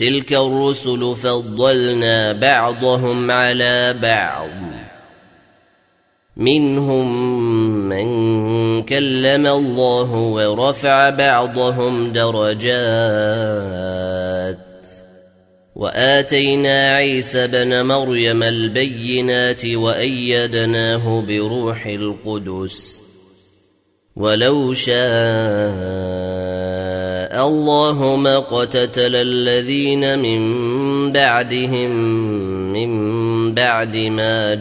تلك الرسل فضلنا بعضهم على بعض منهم من كلم الله ورفع بعضهم درجات وآتينا عيسى بن مريم البينات وأيدناه بروح القدس ولو شاء الله ما اقتتل الذين من بعدهم من بعد ما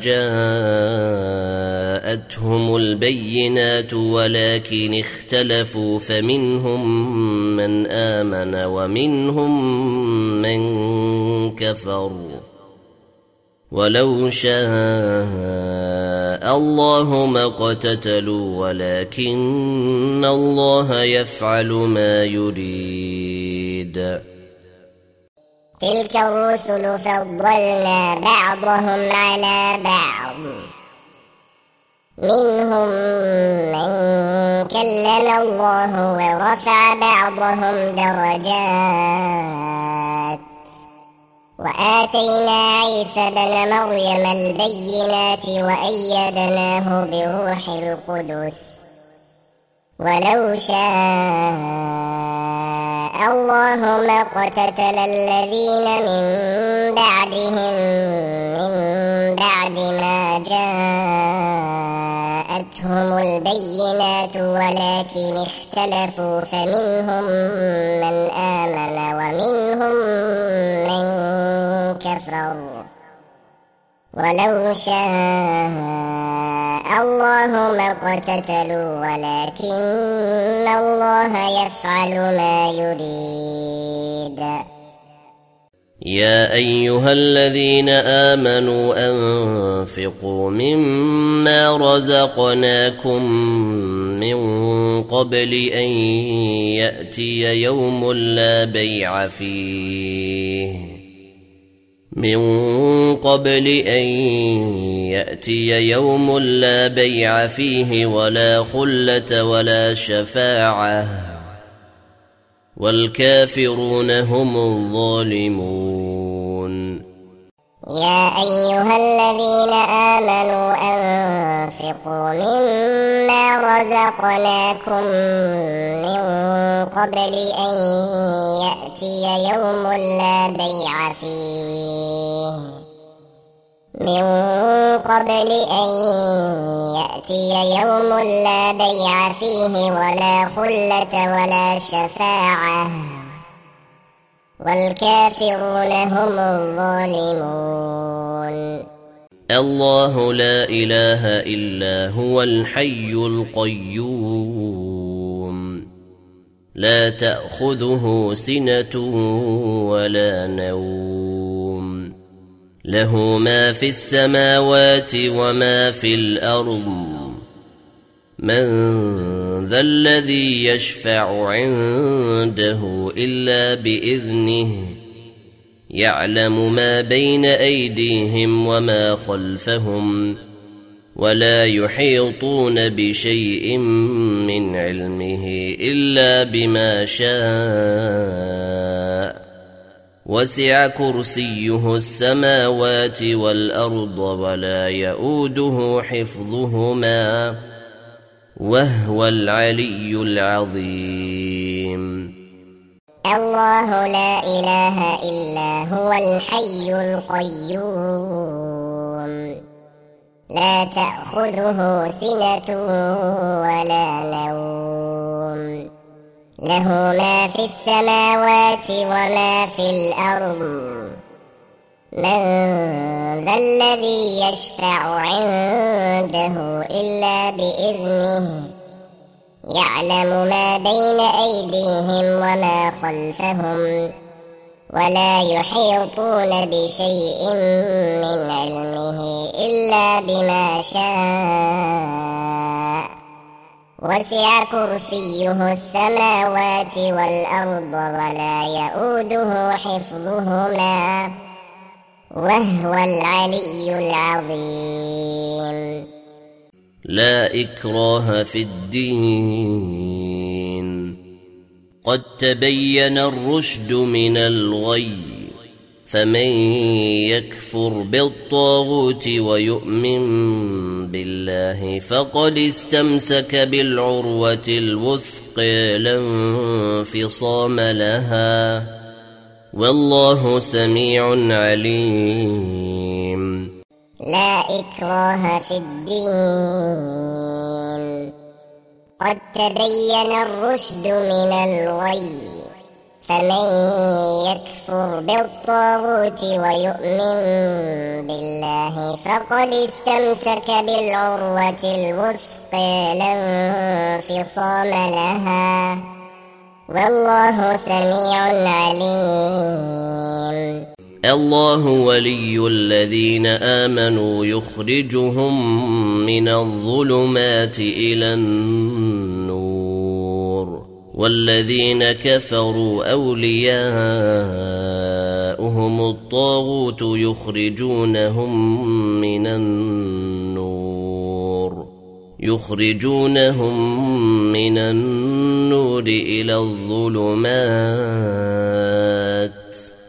جاءتهم البينات ولكن اختلفوا فمنهم من آمن ومنهم من كفر ولو شاء الله ما اقتتلوا ولكن الله يفعل ما يريد تلك الرسل فضلنا بعضهم على بعض منهم من كلم الله ورفع بعضهم درجات وآتينا عيسى بن مريم البينات وأيدناه بروح القدس ولو شاء الله ما اقتتل الذين من بعدهم من بعد ما جاءتهم البينات ولكن اختلفوا فمنهم من آمن ومنهم من كفر ولو شاء الله ما اقتتلوا ولكن الله يفعل ما يريد يا أيها الذين آمنوا أنفقوا مما رزقناكم من قبل أن يأتي يوم لا بيع فيه ولا خلة ولا شفاعة والكافرون هم الظالمون يا أيها الذين آمنوا أنفقوا مما رزقناكم من قبل أن يأتي يوم لا بيع فيه ولا خلة ولا شفاعة والكافرون هم الظالمون الله لا إله إلا هو الحي القيوم لا تأخذه سنة ولا نوم له ما في السماوات وما في الأرض من ذا الذي يشفع عنده إلا بإذنه يعلم ما بين أيديهم وما خلفهم ولا يحيطون بشيء من علمه إلا بما شاء وسع كرسيه السماوات والأرض ولا يؤوده حفظهما وهو العلي العظيم الله لا إله إلا هو الحي القيوم لا تأخذه سنة ولا نوم له ما في السماوات وما في الأرض من ذا الذي يشفع عنده إلا بإذنه يعلم ما بين أيديهم وما خلفهم ولا يحيطون بشيء من علمه إلا بما شاء وسع كرسيه السماوات والأرض ولا يؤوده حفظهما وهو العلي العظيم لا إكراه في الدين قد تبين الرشد من الغي فمن يكفر بالطاغوت ويؤمن بالله فقد استمسك بالعروة الوثقى لا انفصام لها والله سميع عليم. لا إكراه في الدين قد تبين الرشد من الغي فمن يكفر بالطاغوت ويؤمن بالله فقد استمسك بالعروة الوثقى لا انفصام لها والله سميع عليم. الله ولي الذين آمنوا يخرجهم من الظلمات إلى النور والذين كفروا أولياؤهم الطاغوت يخرجونهم من النور إلى الظلمات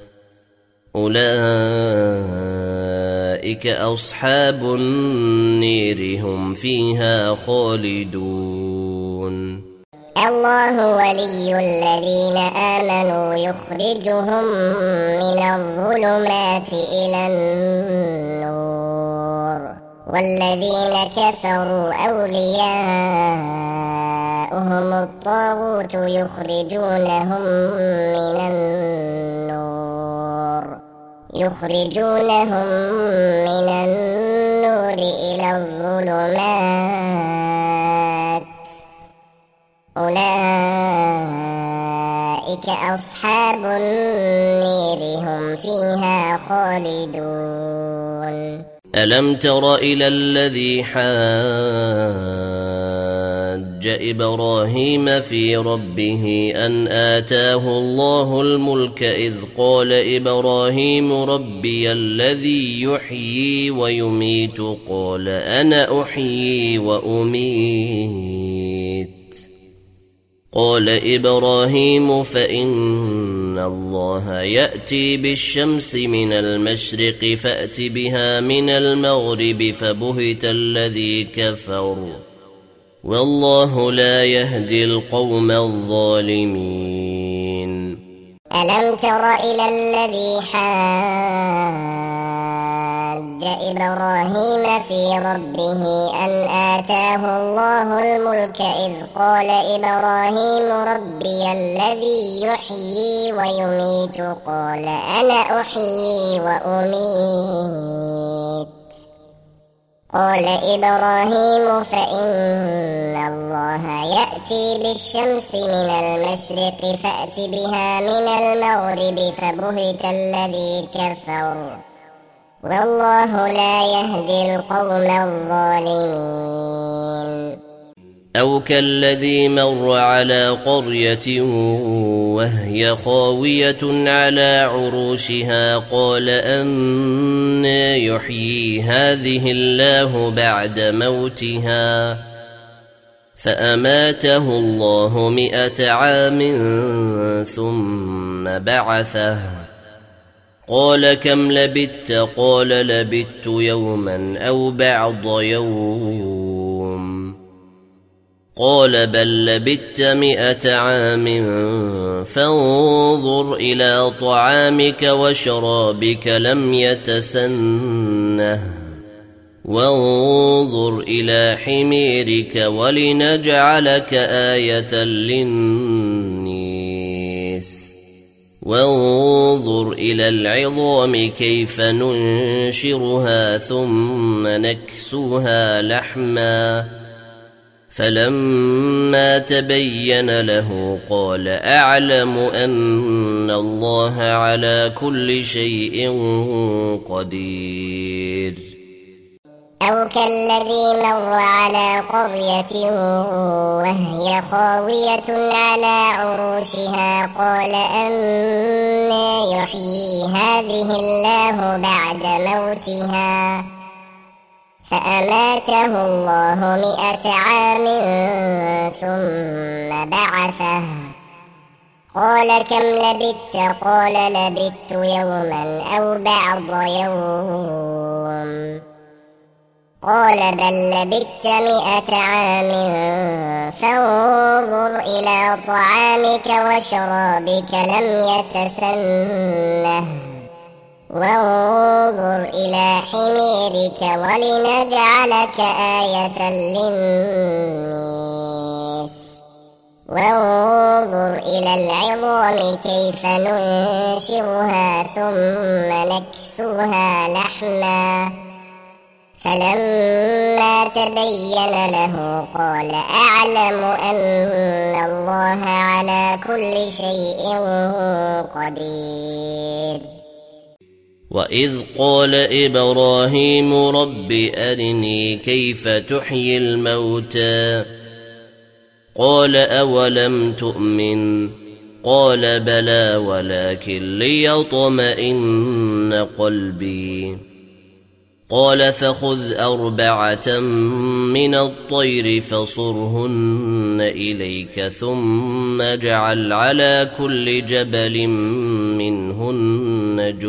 أولئك أصحاب النير هم فيها خالدون. الله ولي الذين آمنوا يخرجهم من الظلمات إلى النور والذين كفروا أولياؤهم الطاغوت يخرجونهم من النور إلى الظلمات أولئك أصحاب النير هم فيها خالدون. ألم تر إلى الذي حاج إبراهيم في ربه أن آتاه الله الملك إذ قال إبراهيم ربي الذي يحيي ويميت قال أنا أحيي وأميت قال إبراهيم فإن الله يأتي بالشمس من المشرق فأت بها من المغرب فبهت الذي كفر والله لا يهدي القوم الظالمين. ألم تر إلى الذي حاج إبراهيم في ربه أن آتاه الله الملك إذ قال إبراهيم ربي الذي يحيي ويميت قال أنا أحيي وأميت قال إبراهيم فإن الله يأتي بالشمس من المشرق فأت بها من المغرب فبهت الذي كفر والله لا يهدي القوم الظالمين. أو كالذي مر على قرية وهي خاوية على عروشها قال أنى يحيي هذه الله بعد موتها فأماته الله 100 عام ثم بعثه قال كم لبثت قال لبثت يوما أو بعض يوم قال بل لبثت 100 عام فانظر إلى طعامك وشرابك لم يتسنه وانظر إلى حميرك ولنجعلك آية للناس وانظر إلى العظام كيف ننشرها ثم نكسوها لحما فلما تبين له قال أعلم أن الله على كل شيء قدير. أو كالذي مر على قرية وهي خاوية على عروشها قال أنى يحيي هذه الله بعد موتها فأماته الله 100 عام ثم بعثه قال كم لبثت؟ قال لبثت يوما أو بعض يوم. قال بل لبثت 100 عام فانظر إلى طعامك وشرابك لم يتسنه وانظر إلى حميرك ولنجعلك آية للناس وانظر إلى العظام كيف ننشرها ثم نكسوها لحما فلما تبين له قال أعلم أن الله على كل شيء قدير. وإذ قال إبراهيم رب أرني كيف تحيي الموتى قال أولم تؤمن قال بلى ولكن ليطمئن قلبي قال فخذ 4 من الطير فصرهن إليك ثم اجعل على كل جبل منهن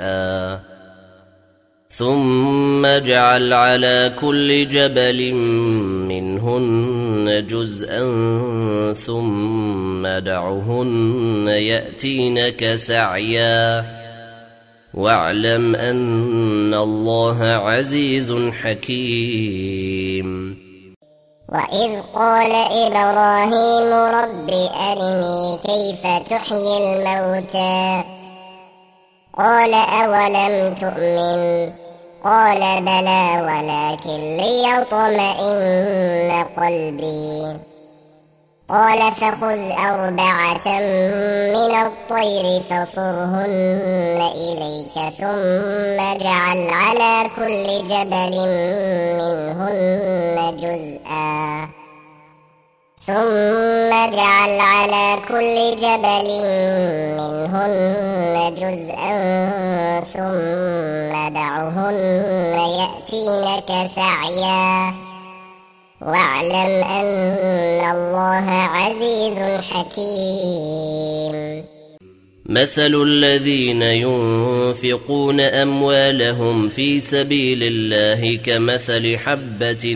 جزءا ثم دعهن يأتينك سعيا واعلم أن الله عزيز حكيم. وإذ قال إبراهيم رب أرني كيف تحيي الموتى قال أولم تؤمن قال بلى ولكن ليطمئن قلبي قال فخذ 4 من الطير فصرهن إليك ثم اجعل على كل جبل منهن جزءا ثم دعهن يأتينك سعيا واعلم أن الله عزيز حكيم. مثل الذين ينفقون أموالهم في سبيل الله كمثل حبة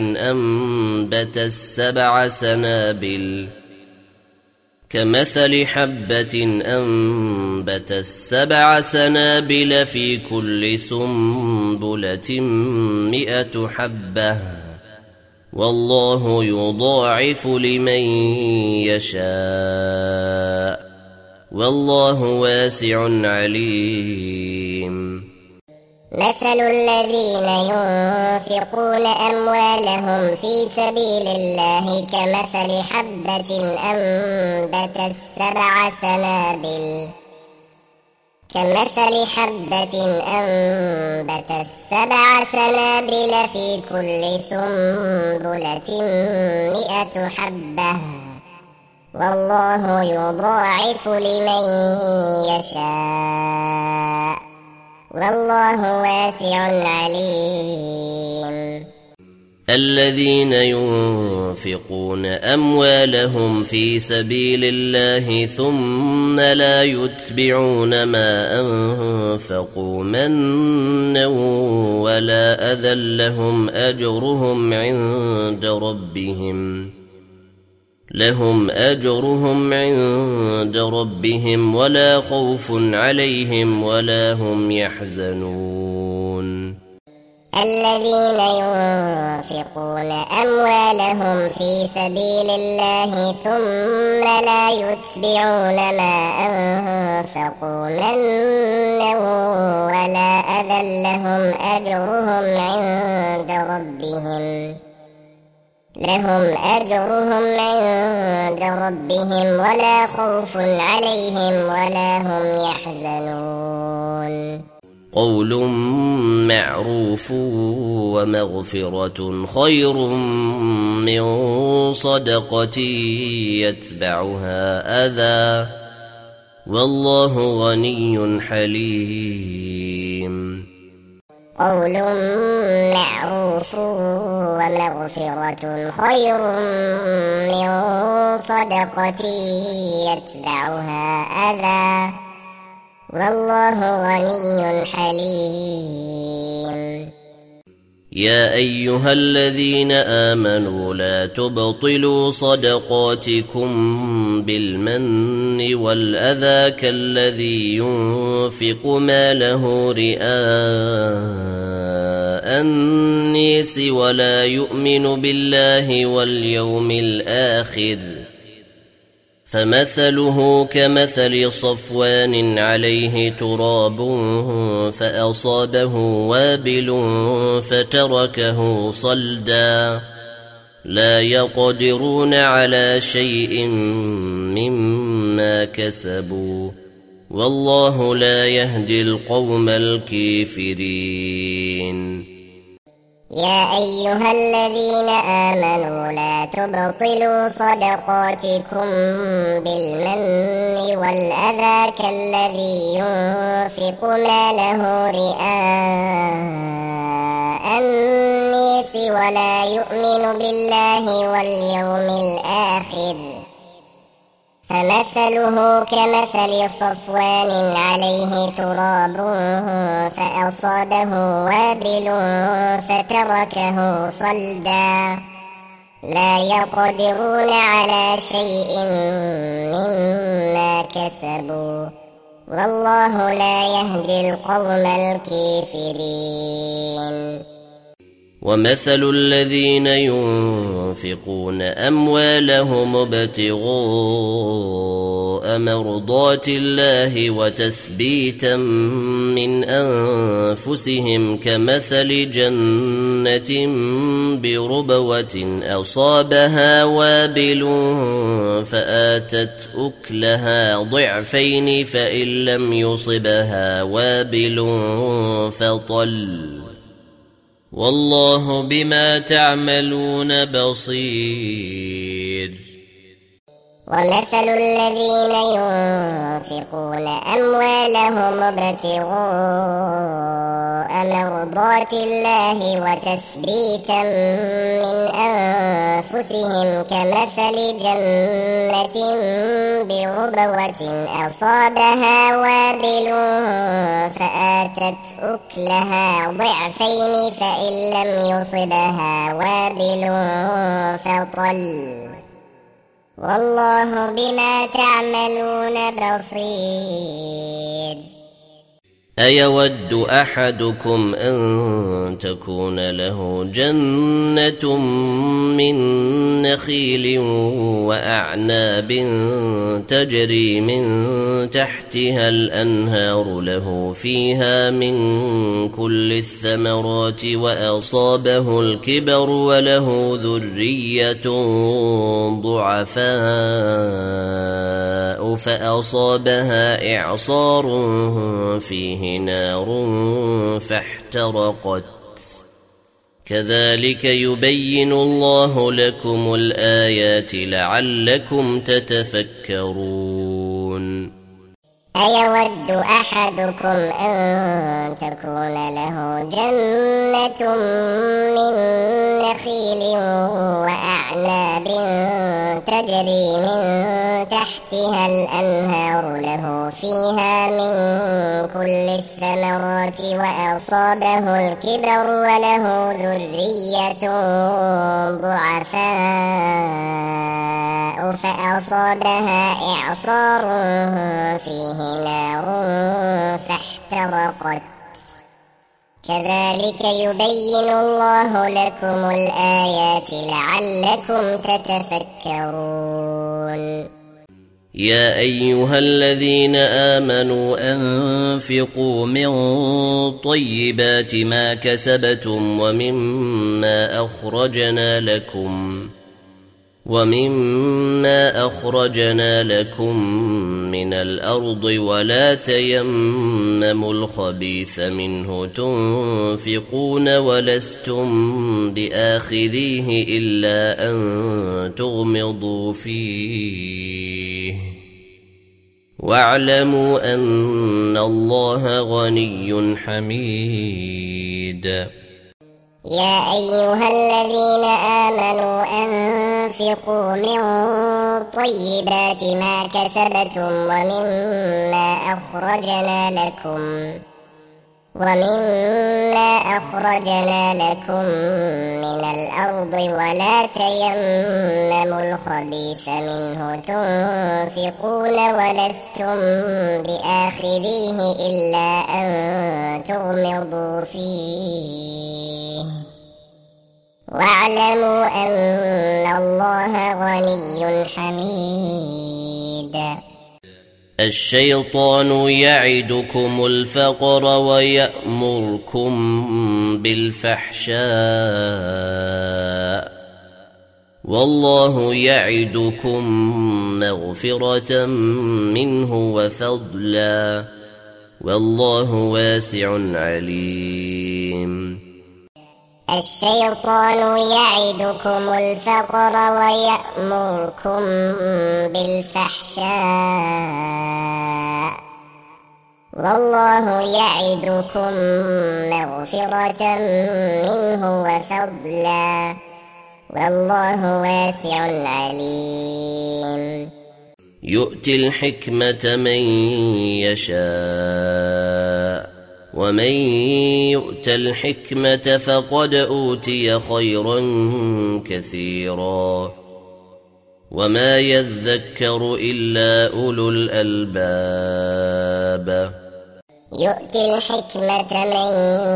أنبتت 7 سنابل في كل سنبلة 100 حبة والله يضاعف لمن يشاء والله واسع عليم. مثل الذين ينفقون أموالهم في سبيل الله كمثل حبة أنبتت 7 سنابل في كل سنبلة 100 حبة والله يضاعف لمن يشاء والله واسع عليم. الذين ينفقون أموالهم في سبيل الله ثم لا يتبعون ما أنفقوا منا ولا أذى لهم أجرهم عند ربهم ولا خوف عليهم ولا هم يحزنون. الذين ينفقون أموالهم في سبيل الله ثم لا يتبعون ما أنفقوا منا ولا أذى لهم أجرهم عند ربهم ولا خوف عليهم ولا هم يحزنون. قول معروف ومغفرة خير من صدقة يتبعها أذى والله غني حليم. قول معروف ومغفرة خير من صدقة يتبعها أذى والله غني حليم. يا أيها الذين آمنوا لا تبطلوا صدقاتكم بالمن والأذى كالذي ينفق ماله رئاء الناس ولا يؤمن بالله واليوم الآخر فمثله كمثل صفوان عليه تراب فأصابه وابل فتركه صلدا لا يقدرون على شيء مما كسبوا والله لا يهدي القوم الكافرين. يا أيها الذين آمنوا لا تبطلوا صدقاتكم بالمن والأذى كالذي ينفق ماله رئاء الناس ولا يؤمن بالله واليوم الآخر فمثله كمثل صفوان عليه تراب فأصابه وابل فتركه صلدا لا يقدرون على شيء مما كسبوا والله لا يهدي القوم الكافرين. ومثل الذين ينفقون أموالهم ابتغاء مرضات الله وتثبيتا من أنفسهم كمثل جنة بربوة أصابها وابل فآتت أكلها ضعفين فإن لم يصبها وابل فطل والله بما تعملون بصير. ومثل الذين ينفقون أموالهم ابتغاء مرضات الله وتثبيتا من أنفسهم كمثل جنة بربوة أصابها وابل فآتت أكلها ضعفين فإن لم يصبها وابل فطل والله بما تعملون بصير. أيود أحدكم أن تكون له جنة من نخيل وأعناب تجري من تحتها الأنهار له فيها من كل الثمرات وأصابه الكبر وله ذرية ضعفاء فأصابها إعصار فيه نار فاحترقت كذلك يبين الله لكم الآيات لعلكم تتفكرون. أيود أحدكم أن تكون له جنة من نخيل وأعناب تجري من تحتها الأنهار له فيها من كل الثمرات وأصابه الكبر وله ذرية ضعفاء فأصابها إعصار فيه نار فاحترقت كذلك يبين الله لكم الآيات لعلكم تتفكرون. يا أيها الذين آمنوا أنفقوا من طيبات ما كسبتم ومما أخرجنا لكم من الأرض ولا تيمموا الخبيث منه تنفقون ولستم بآخذيه إلا أن تغمضوا فيه واعلموا أن الله غني حميد. يا أيها الذين آمنوا أنفقوا من طيبات ما كسبتم ومما أخرجنا لكم من الأرض ولا تيمموا الخبيث منه تنفقون ولستم بآخذيه إلا أن تغمضوا فيه واعلموا أن الله غني حميد. الشيطان يعدكم الفقر ويأمركم بالفحشاء والله يعدكم مغفرة منه وفضلا والله واسع عليم. الشيطان يعدكم الفقر ويأمركم بالفحشاء والله يعدكم مغفرة منه وفضلا والله واسع عليم. يؤتي الحكمة من يشاء ومن يؤت الحكمة فقد أوتي خيرا كثيرا وما يذكر إلا أولو الألباب. يؤتي الحكمة من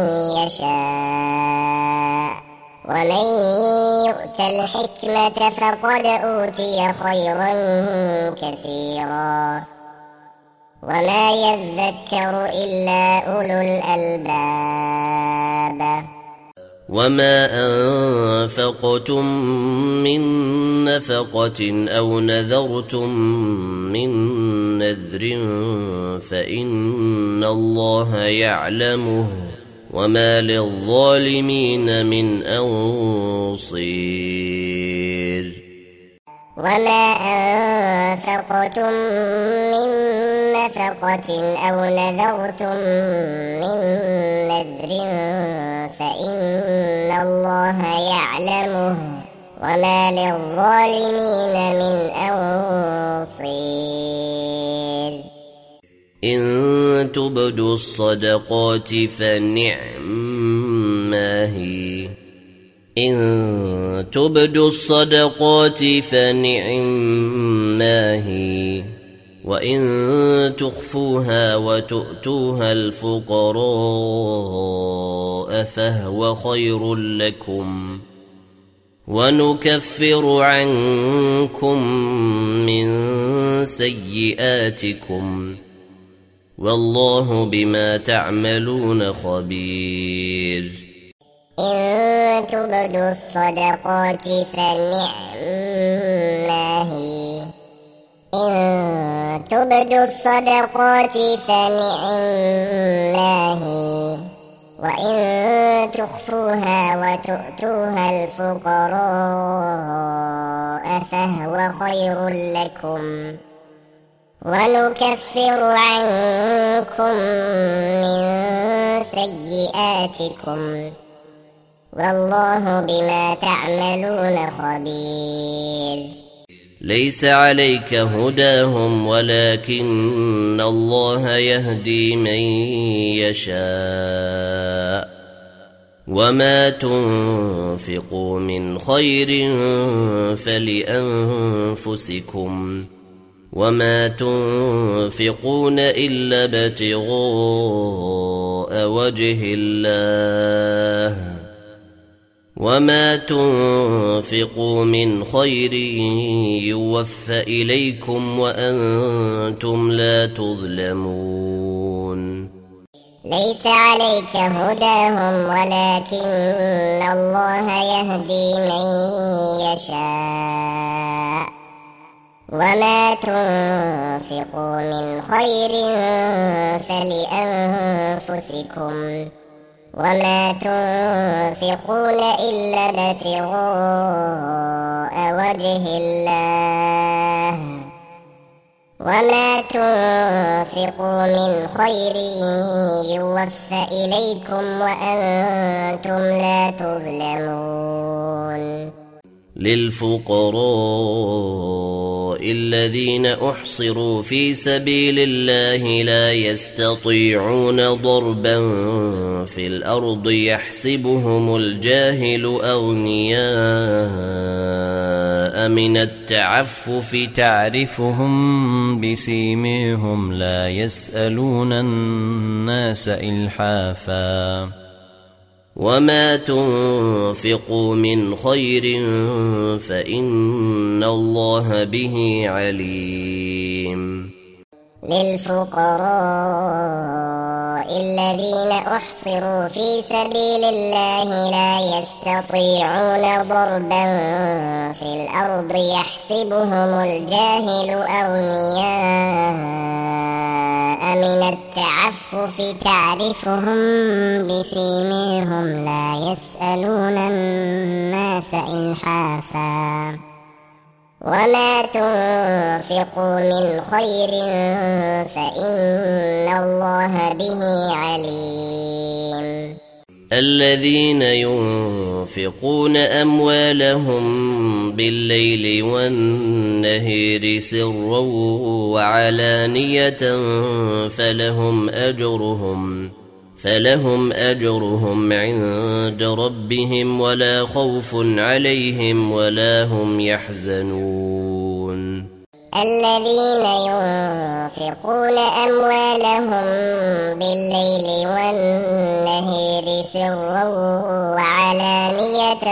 يشاء ومن يؤت الحكمة فقد أوتي خيرا كثيرا وما يذكر إلا أولو الألباب. وما أنفقتم من نفقة أو نذرتم من نذر فإن الله يعلمه وما للظالمين من أنصير. وما أنفقتم من نفقة أو نذرتم من نذر فإن الله يعلمه وما للظالمين من أنصير. إن تبدوا الصدقات فنعما هي وإن تخفوها وتؤتوها الفقراء فهو خير لكم ونكفر عنكم من سيئاتكم والله بما تعملون خبير. إن تبدوا الصدقات فنعما هي وإن تخفوها وتؤتوها الفقراء فهو خير لكم ونكفر عنكم من سيئاتكم والله بما تعملون خبير. ليس عليك هداهم ولكن الله يهدي من يشاء وما تنفقوا من خير فلأنفسكم وما تنفقون إلا ابتغاء وجه الله وما تنفقوا من خير يوفى إليكم وأنتم لا تظلمون. ليس عليك هداهم ولكن الله يهدي من يشاء وما تنفقوا من خير فلأنفسكم وما تنفقون إلا ابتغاء وجه الله وما تنفقوا من خير يوفى إليكم وأنتم لا تظلمون للفقراء الذين أحصروا في سبيل الله لا يستطيعون ضربا في الأرض يحسبهم الجاهل أغنياء من التعفف تعرفهم بسيميهم لا يسألون الناس إلحافا وما تنفقوا من خير فإن الله به عليم للفقراء الذين أحصروا في سبيل الله لا يستطيعون ضربا في الأرض يحسبهم الجاهل أغنياء من التعفف تعرفهم بسيميهم لا يسألون الناس إلحافا وما تنفقوا من خير فإن الله به عليم الذين ينفقون أموالهم بالليل والنهار سرا وعلانية فلهم أجرهم عند ربهم ولا خوف عليهم ولا هم يحزنون الذين ينفقون أموالهم بالليل والنهار سرا وعلانية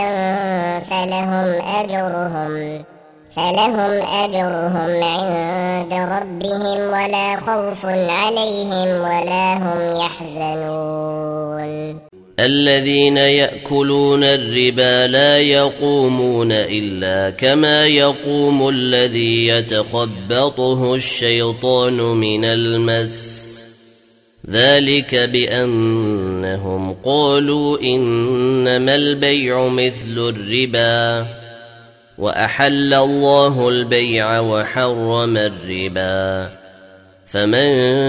فلهم أجرهم عند ربهم ولا خوف عليهم ولا هم يحزنون الذين يأكلون الربا لا يقومون إلا كما يقوم الذي يتخبطه الشيطان من المس ذلك بأنهم قالوا إنما البيع مثل الربا وأحل الله البيع وحرم الربا فمن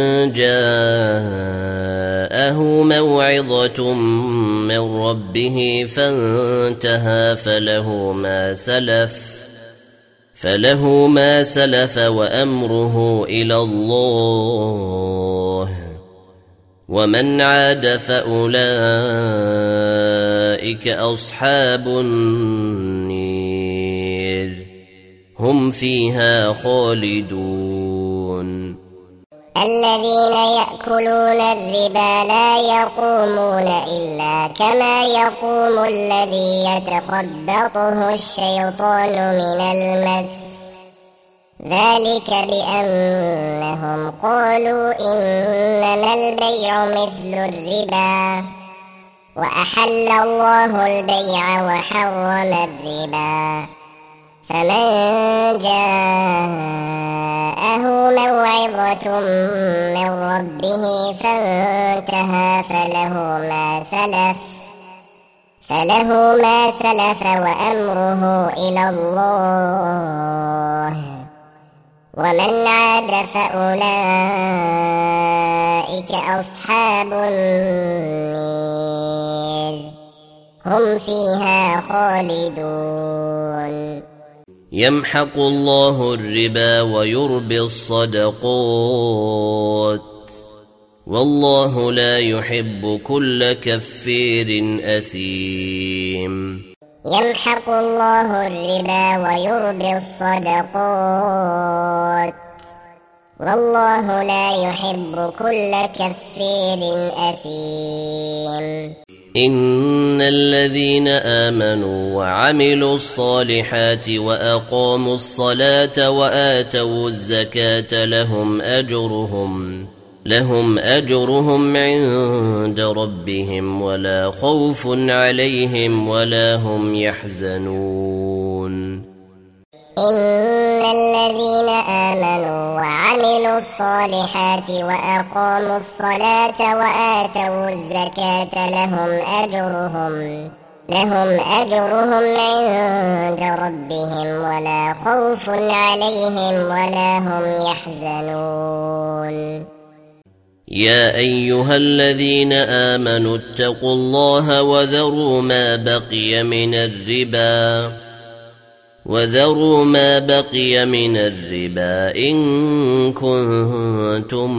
جاءه موعظة من ربه فانتهى فله ما سلف وأمره إلى الله ومن عاد فأولئك أصحاب النير هم فيها خالدون الذين يأكلون الربا لا يقومون إلا كما يقوم الذي يتخبطه الشيطان من المس ذلك بأنهم قالوا إنما البيع مثل الربا وأحل الله البيع وحرم الربا فمن جاءه موعظة من ربه فانتهى فله ما سلف وأمره إلى الله ومن عاد فأولئك أصحاب النير هم فيها خالدون يمحق الله الربا ويربي الصدقات والله لا يحب كل كفير أثيم يمحق الله الربا ويربي الصدقات والله لا يحب كل كفير أثيم إن الذين آمنوا وعملوا الصالحات وأقاموا الصلاة وآتوا الزكاة لهم أجرهم عند ربهم ولا خوف عليهم ولا هم يحزنون إن الذين آمنوا وعملوا الصالحات وأقاموا الصلاة وآتوا الزكاة لهم أجرهم عند ربهم ولا خوف عليهم ولا هم يحزنون يا أيها الذين آمنوا اتقوا الله وذروا ما بقي من الربا إن كنتم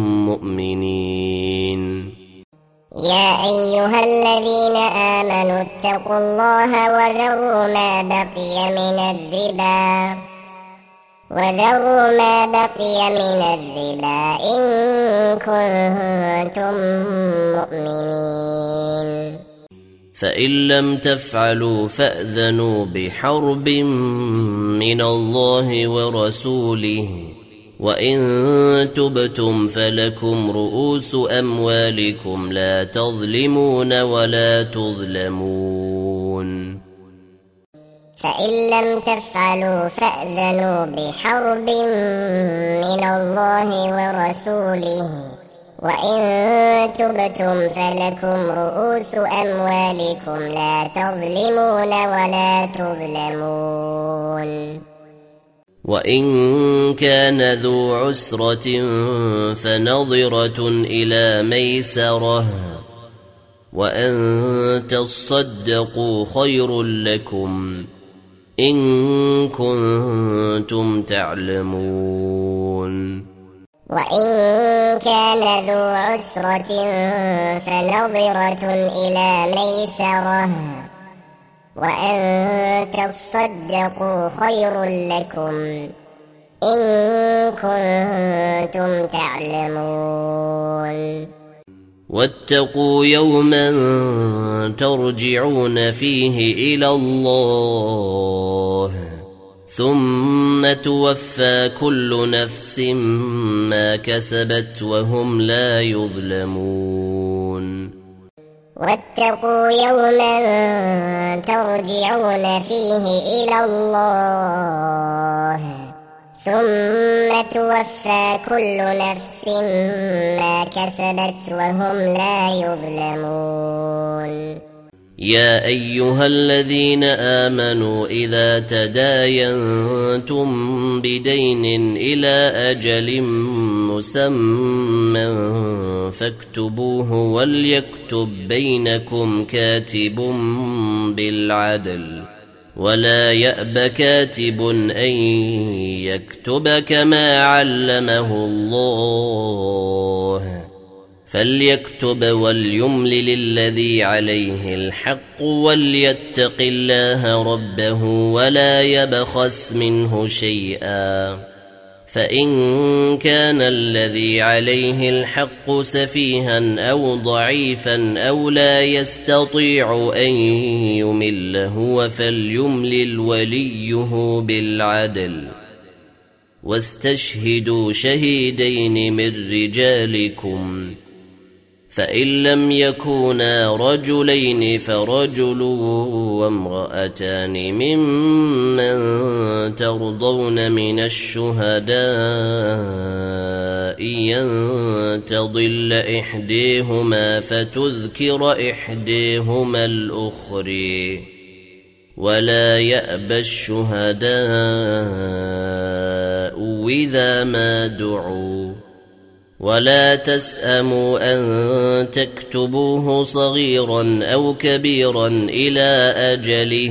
مؤمنين. يا أيها الذين آمنوا اتقوا الله وذروا ما بقي من الربا إن كنتم مؤمنين. فإن لم تفعلوا فأذنوا بحرب من الله ورسوله وإن تبتم فلكم رؤوس أموالكم لا تظلمون ولا تظلمون. فإن لم تفعلوا فأذنوا بحرب من الله ورسوله وإن تبتم فلكم رؤوس أموالكم لا تظلمون ولا تظلمون. وإن كان ذو عسرة فنظرة إلى ميسرة وأن تصدقوا خير لكم إن كنتم تعلمون. وإن كان ذو عسرة فنظرة إلى ميسرة وأن تصدقوا خير لكم إن كنتم تعلمون. واتقوا يوما ترجعون فيه إلى الله ثم توفى كل نفس ما كسبت وهم لا يظلمون. واتقوا يوما ترجعون فيه إلى الله ثم توفى كل نفس ما كسبت وهم لا يظلمون. يا أيها الذين آمنوا إذا تداينتم بدين إلى أجل مسمى فاكتبوه وليكتب بينكم كاتب بالعدل ولا يأب كاتب أن يكتب كما علمه الله فليكتب وليملل الذي عليه الحق وليتق الله ربه ولا يبخس منه شيئا فإن كان الذي عليه الحق سفيها أو ضعيفا أو لا يستطيع أن يمل هو فليملل وليه بالعدل واستشهدوا شهيدين من رجالكم فإن لم يكونا رجلين فرجل وامرأتان ممن ترضون من الشهداء أن تضل إحديهما فتذكر إحديهما الأخرى ولا يأبى الشهداء إذا ما دعوا ولا تسأموا أن تكتبوه صغيرا أو كبيرا إلى أجله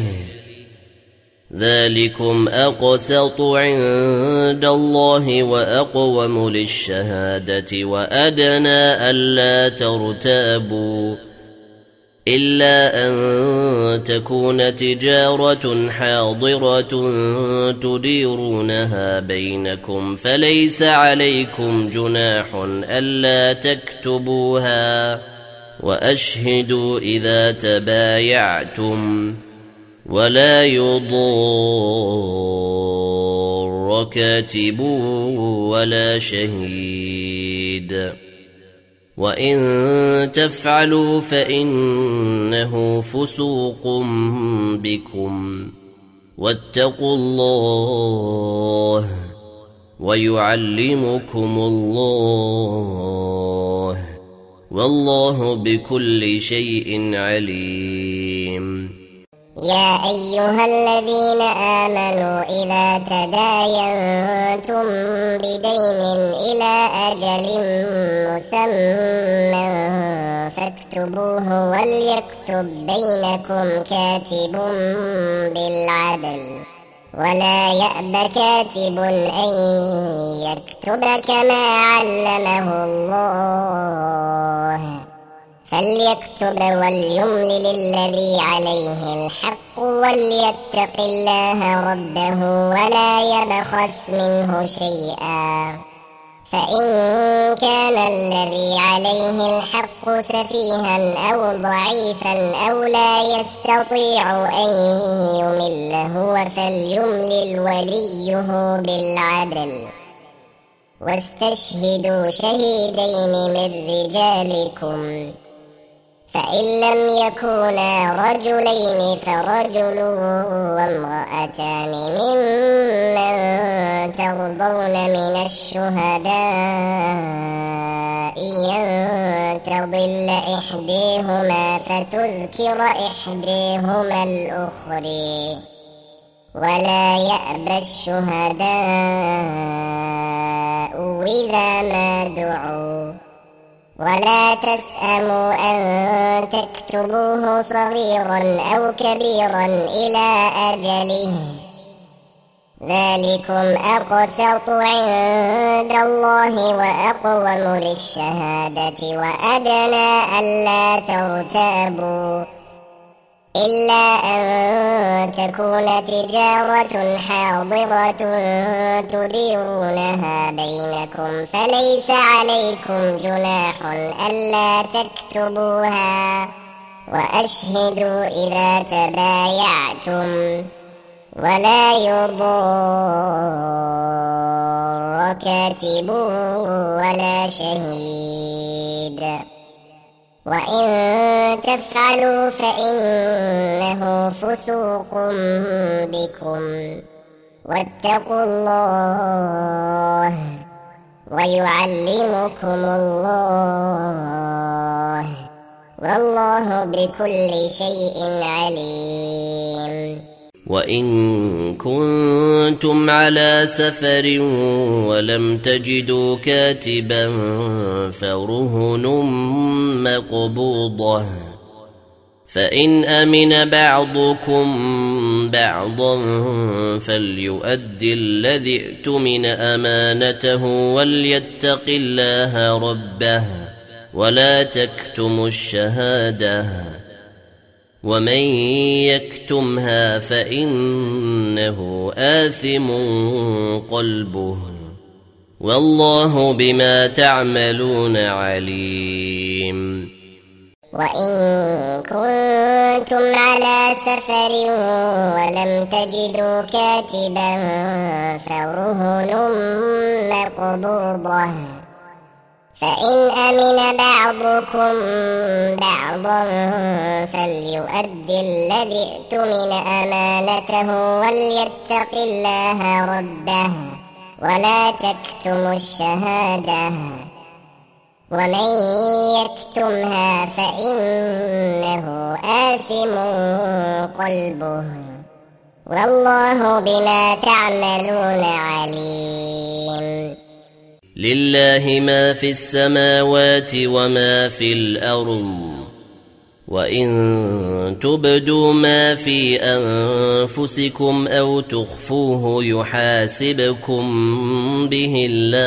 ذلكم أقسط عند الله وأقوم للشهادة وأدنى ألا ترتابوا إلا أن تكون تجارة حاضرة تديرونها بينكم فليس عليكم جناح ألا تكتبوها وأشهدوا إذا تبايعتم ولا يضار كاتب ولا شهيد وإن تفعلوا فإنه فسوق بكم واتقوا الله ويعلمكم الله والله بكل شيء عليم. يا أيها الذين آمنوا إذا تداينتم بدين إلى أجل مسمى فاكتبوه وليكتب بينكم كاتب بالعدل ولا يأب كاتب أن يكتب كما علمه الله فليكتب وليملل الذي عليه الحق وليتق الله ربه ولا يبخس منه شيئا فإن كان الذي عليه الحق سفيها أو ضعيفا أو لا يستطيع أن يمل هو فليملل وليه بالعدل واستشهدوا شهيدين من رجالكم فإن لم يكونا رجلين فرجل وامرأتان ممن ترضون من الشهداء أن تضل إحداهما فتذكر إحداهما الأخرى ولا يأبى الشهداء إذا ما دعوا ولا تسأموا أن تكتبوه صغيرا أو كبيرا إلى أجله ذلكم أقسط عند الله وأقوم للشهادة وأدنى ألا ترتابوا إلا أن تكون تجارة حاضرة تديرونها بينكم فليس عليكم جناح ألا تكتبوها وأشهدوا إذا تبايعتم ولا يضار كاتب ولا شهيد وإن تفعلوا فإنه فسوق بكم واتقوا الله ويعلمكم الله والله بكل شيء عليم وإن كنتم على سفر ولم تجدوا كاتبا فرهن مقبوضة فإن أمن بعضكم بعضا فليؤدي الذي اؤتمن أمانته وليتق الله ربه ولا تكتموا الشهادة ومن يكتمها فإنه آثم قلبه والله بما تعملون عليم وإن كنتم على سفر ولم تجدوا كاتبا فرهن مقبوضة فإن أمن بعضكم بعضا فليؤدي الذي اؤتمن أمانته وليتق الله ربه ولا تكتموا الشهادة ومن يكتمها فإنه آثم قلبه والله بما تعملون عليم لله ما في السماوات وما في الأرض وإن تبدوا ما في أنفسكم أو تخفوه يحاسبكم به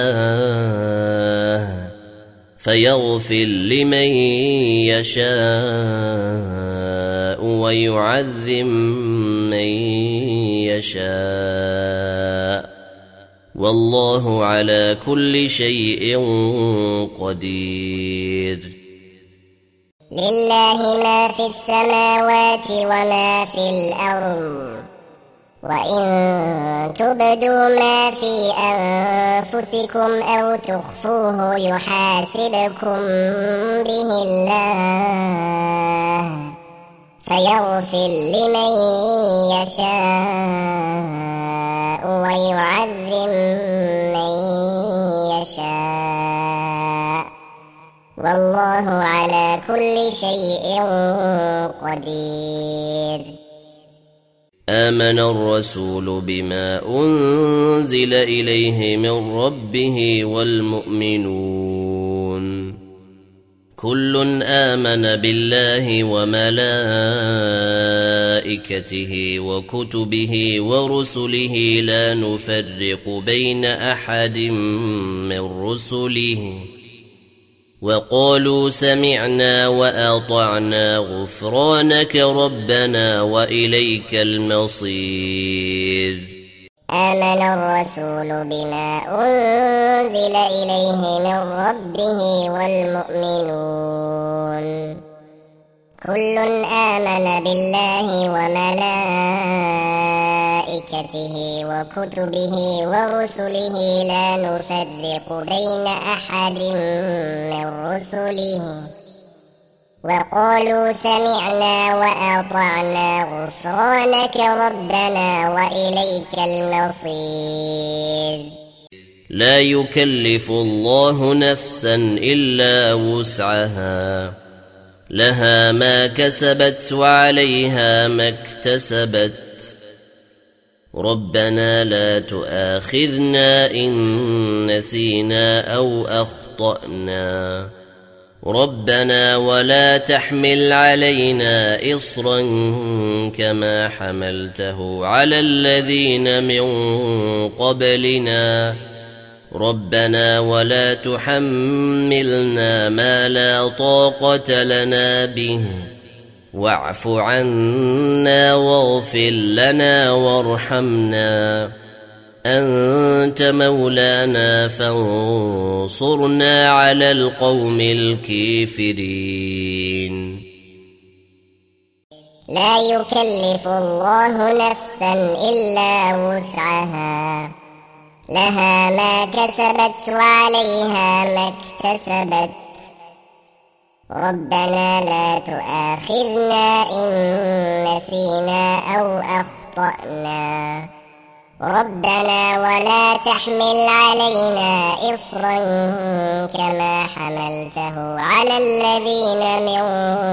الله فيغفر لمن يشاء ويعذب من يشاء والله على كل شيء قدير لله ما في السماوات وما في الأرض وإن تبدوا ما في أنفسكم أو تخفوه يحاسبكم به الله فيغفر لمن يشاء ويعذب من يشاء والله على كل شيء قدير آمن الرسول بما أنزل إليه من ربه والمؤمنون كل آمن بالله وملائكته وكتبه ورسله لا نفرق بين أحد من رسله وقالوا سمعنا وأطعنا غفرانك ربنا وإليك المصير. آمن الرسول بما أنزل إليه من ربه والمؤمنون كل آمن بالله وملائكته وكتبه ورسله لا نفرق بين أحد من رسله وقالوا سمعنا وأطعنا غفرانك ربنا وإليك المصير. لا يكلف الله نفسا إلا وسعها لها ما كسبت وعليها ما اكتسبت ربنا لا تؤاخذنا إن نسينا أو أخطأنا ربنا ولا تحمل علينا إصرا كما حملته على الذين من قبلنا ربنا ولا تحملنا ما لا طاقة لنا به واعف عنا واغفر لنا وارحمنا أنت مولانا فانصرنا على القوم الكافرين. لا يكلف الله نفسا إلا وسعها لها ما كسبت وعليها ما اكتسبت ربنا لا تؤاخذنا إن نسينا أو أخطأنا ربنا ولا تحمل علينا إصرا كما حملته على الذين من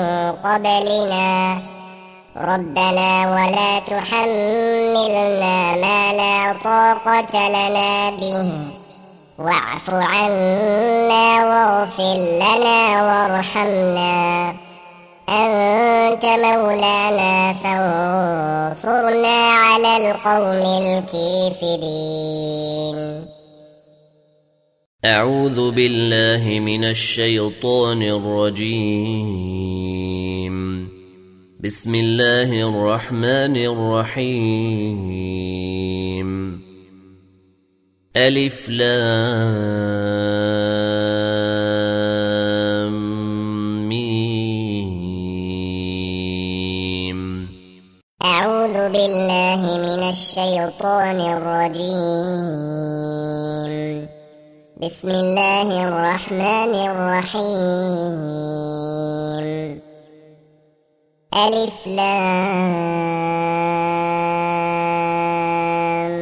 قبلنا ربنا ولا تحملنا ما لا طاقة لنا به واعف عنا واغفر لنا وارحمنا أنت مولانا فانصرنا على القوم الكافرين. أعوذ بالله من الشيطان الرجيم. بسم الله الرحمن الرحيم. ألف لام ميم. أعوذ بالله من الشيطان الرجيم. بسم الله الرحمن الرحيم. ألف لام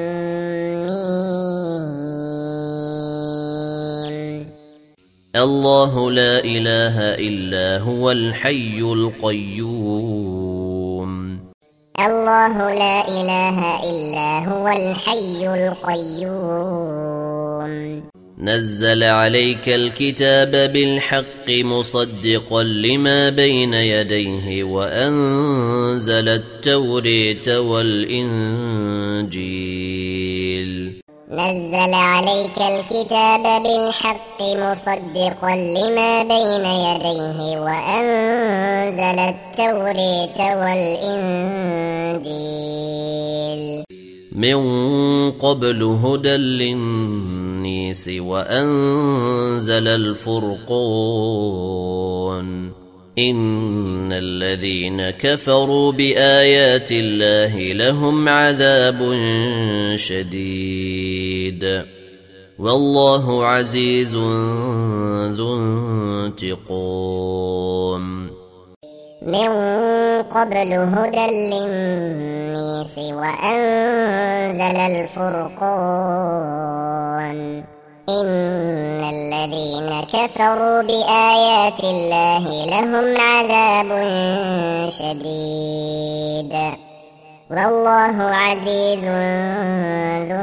ميم. الله لا إله إلا هو الحي القيوم. الله لا إله إلا هو الحي القيوم. نزل عليك الكتاب بالحق مصدقا لما بين يديه وأنزل التوراة والإنجيل. نزل عليك الكتاب بالحق مصدقا لما بين يديه وأنزل التوراة والإنجيل. من قبل هدى للناس وأنزل الفرقان. إن الذين كفروا بآيات الله لهم عذاب شديد والله عزيز ذو انتقام. من قبل هدى للناس وأنزل الفرقان. إن الذين كفروا بآيات الله لهم عذاب شديد والله عزيز ذو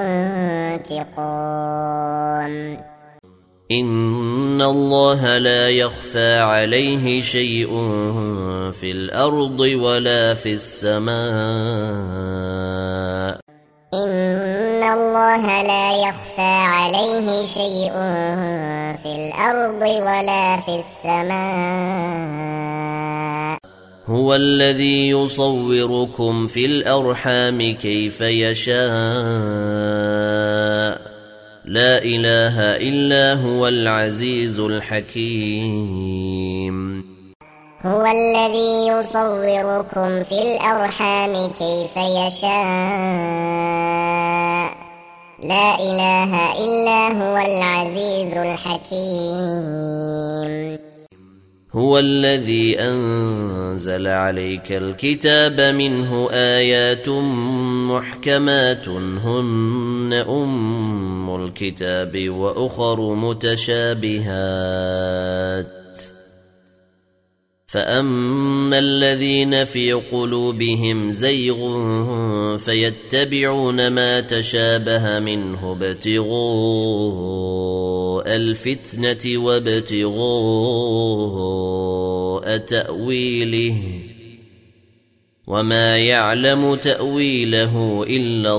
انتقام. إن الله لا يخفى عليه شيء في الأرض ولا في السماء. إن الله لا يخفى عليه شيء في الأرض ولا في السماء. هو الذي يصوركم في الأرحام كيف يشاء. لا إله إلا هو العزيز الحكيم. هو الذي يصوركم في الأرحام كيف يشاء. لا إله إلا هو العزيز الحكيم. هو الذي أنزل عليك الكتاب منه آيات محكمات هن أم الكتاب وأخر متشابهات. فأما الذين في قلوبهم زيغ فيتبعون ما تشابه منه ابتغاء الفتنة وابتغاء تأويله وما يعلم تأويله إلا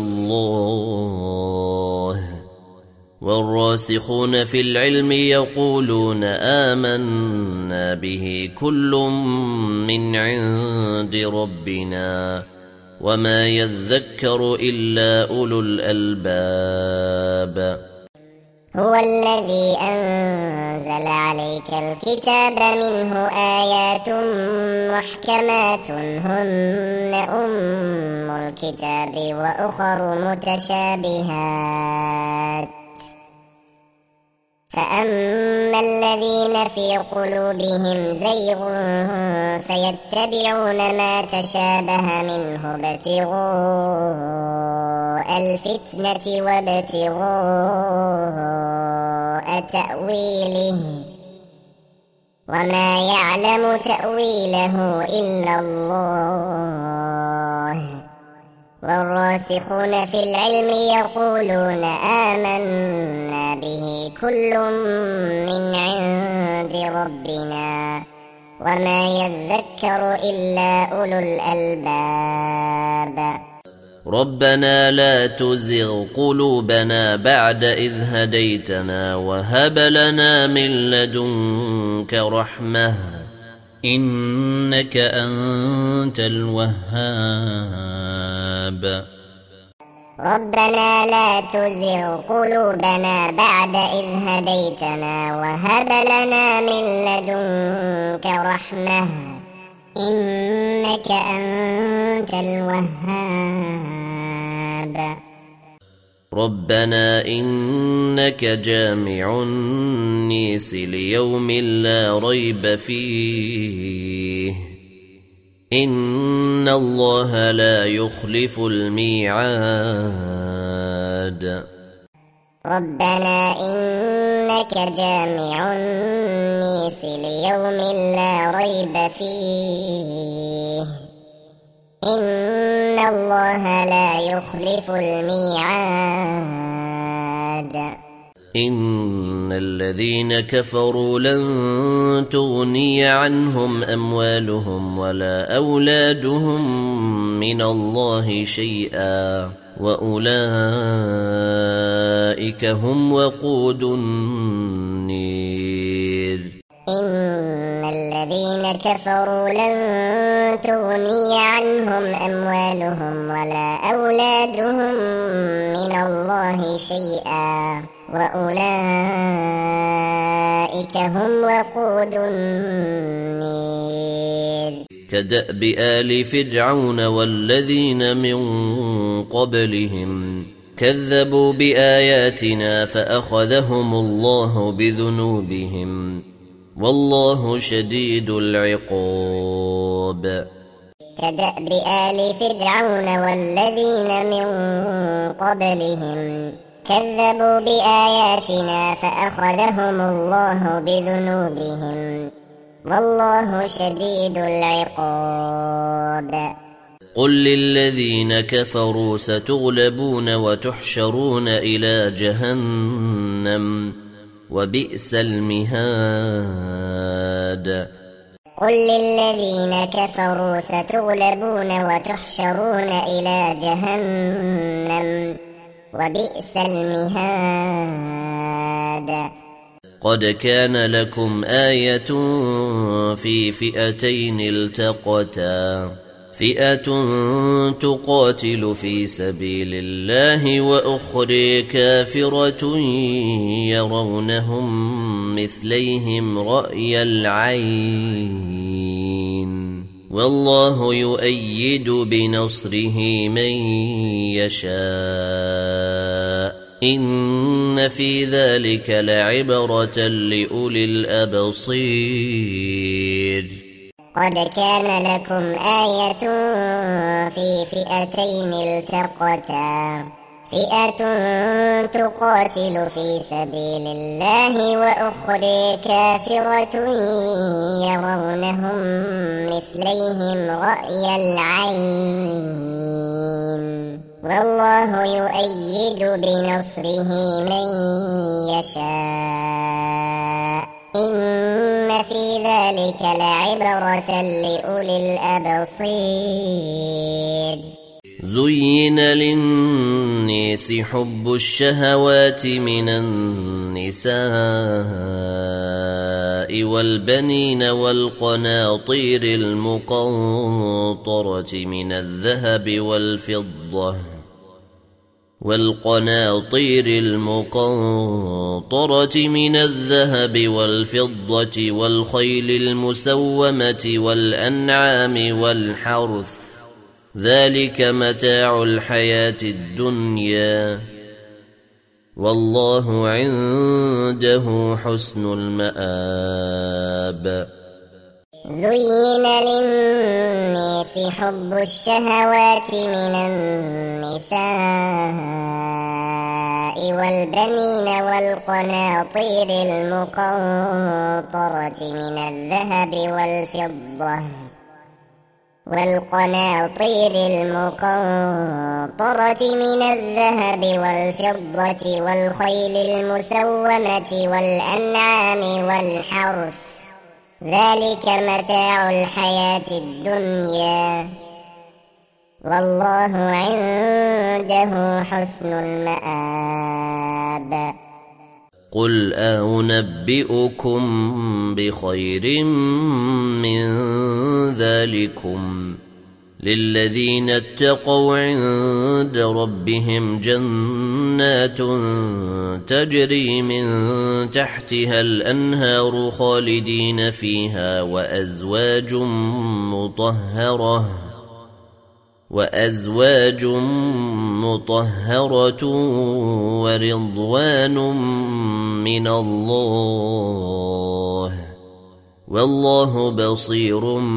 الله. والراسخون في العلم يقولون آمنا به كل من عند ربنا وما يذكر إلا أولو الألباب. هو الذي أنزل عليك الكتاب منه آيات محكمات هن أم الكتاب وأخر متشابهات. فأما الذين في قلوبهم زيغ فيتبعون ما تشابه منه ابتغاء الفتنة وابتغاء تأويله وما يعلم تأويله إلا الله. والراسخون في العلم يقولون آمنا به كل من عند ربنا وما يذكر إلا أولو الألباب. ربنا لا تزغ قلوبنا بعد إذ هديتنا وهب لنا من لدنك رحمة إنك أنت الوهاب. ربنا لا تزغ قلوبنا بعد إذ هديتنا وهب لنا من لدنك رحمة إنك أنت الوهاب. ربنا إنك جامع الناس ليوم لا ريب فيه إن الله لا يخلف الميعاد. ربنا إنك جامع الناس ليوم لا ريب فيه إن الله لا يخلف الميعاد. إن الذين كفروا لن تغني عنهم أموالهم ولا أولادهم من الله شيئا وأولئك هم وقود النير. إن الذين كفروا لن تغني عنهم أموالهم ولا أولادهم من الله شيئا وأولئك هم وقود النير. كدأب آل فرعون والذين من قبلهم كذبوا بآياتنا فأخذهم الله بذنوبهم والله شديد العقاب. كدأب آل فرعون والذين من قبلهم كذبوا بآياتنا فأخذهم الله بذنوبهم والله شديد العقاب. قل للذين كفروا ستغلبون وتحشرون إلى جهنم وبئس المهاد قل للذين كفروا ستغلبون وتحشرون إلى جهنم وبئس المهاد قد كان لكم آية في فئتين التقتا فئة تقاتل في سبيل الله وأخرى كافرة يرونهم مثليهم رأي العين والله يؤيد بنصره من يشاء إن في ذلك لعبرة لأولي الأبصير قد كان لكم آية في فئتين التقتا فئة تقاتل في سبيل الله وأخرى كافرة يرونهم مثليهم رأي العين والله يؤيد بنصره من يشاء إن في ذلك لعبرة لأولي الأبصير زين للناس حب الشهوات من النساء والبنين والقناطير المقنطرة من الذهب والفضة والخيل المسومة والأنعام والحرث ذلك متاع الحياة الدنيا والله عنده حسن المآب زين للناس حب الشهوات من النساء والبنين والقناطير المقنطرة من الذهب والفضة والخيل المسومة والأنعام والحرث ذلك متاع الحياة الدنيا والله عنده حسن المآب قل أنبئكم بخير من ذلكم للذين اتقوا عند ربهم جنات تجري من تحتها الأنهار خالدين فيها وأزواج مطهرة ورضوان من الله والله بصير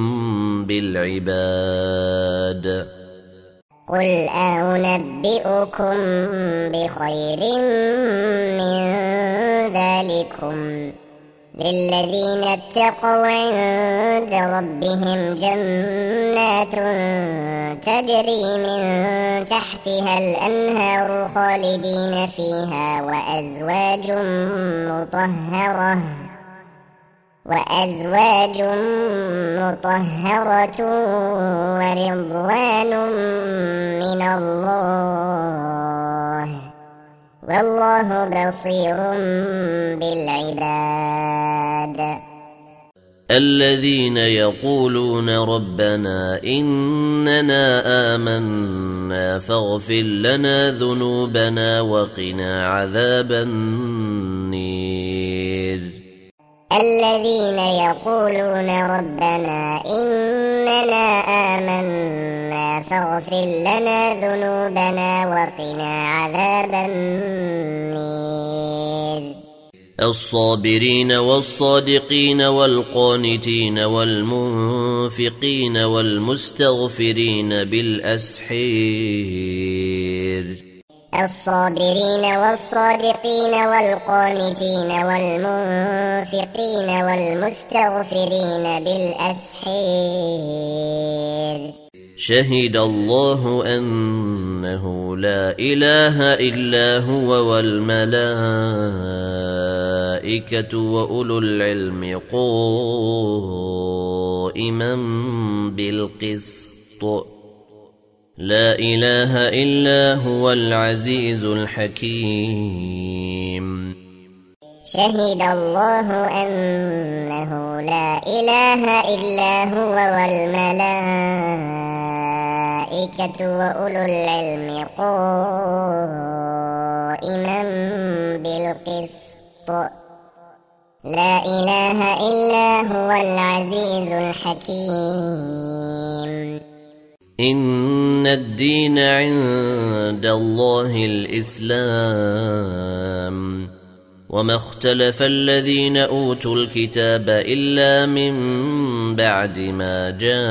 بالعباد قل أنبئكم بخير من ذلكم للذين اتقوا عند ربهم جنات تجري من تحتها الأنهار خالدين فيها وأزواج مطهرة ورضوان من الله والله بصير بالعباد الذين يقولون ربنا إننا آمنا فاغفر لنا ذنوبنا وقنا عذاب النير الذين يقولون ربنا إننا آمنا فاغفر لنا ذنوبنا وقنا عذاب النير الصابرين والصادقين والقانتين والمنفقين والمستغفرين بالأسحير الصابرين والصادقين والقانتين والمنفقين والمستغفرين بالأسحير شهد الله أنه لا إله إلا هو والملائكة وأولو العلم قائما بالقسط لا إله إلا هو العزيز الحكيم شهد الله أنه لا إله إلا هو والملائكة وأولو العلم قائما بالقسط لا إله إلا هو العزيز الحكيم إن الدين عند الله الإسلام وما اختلف الذين أوتوا الكتاب إلا من بعد ما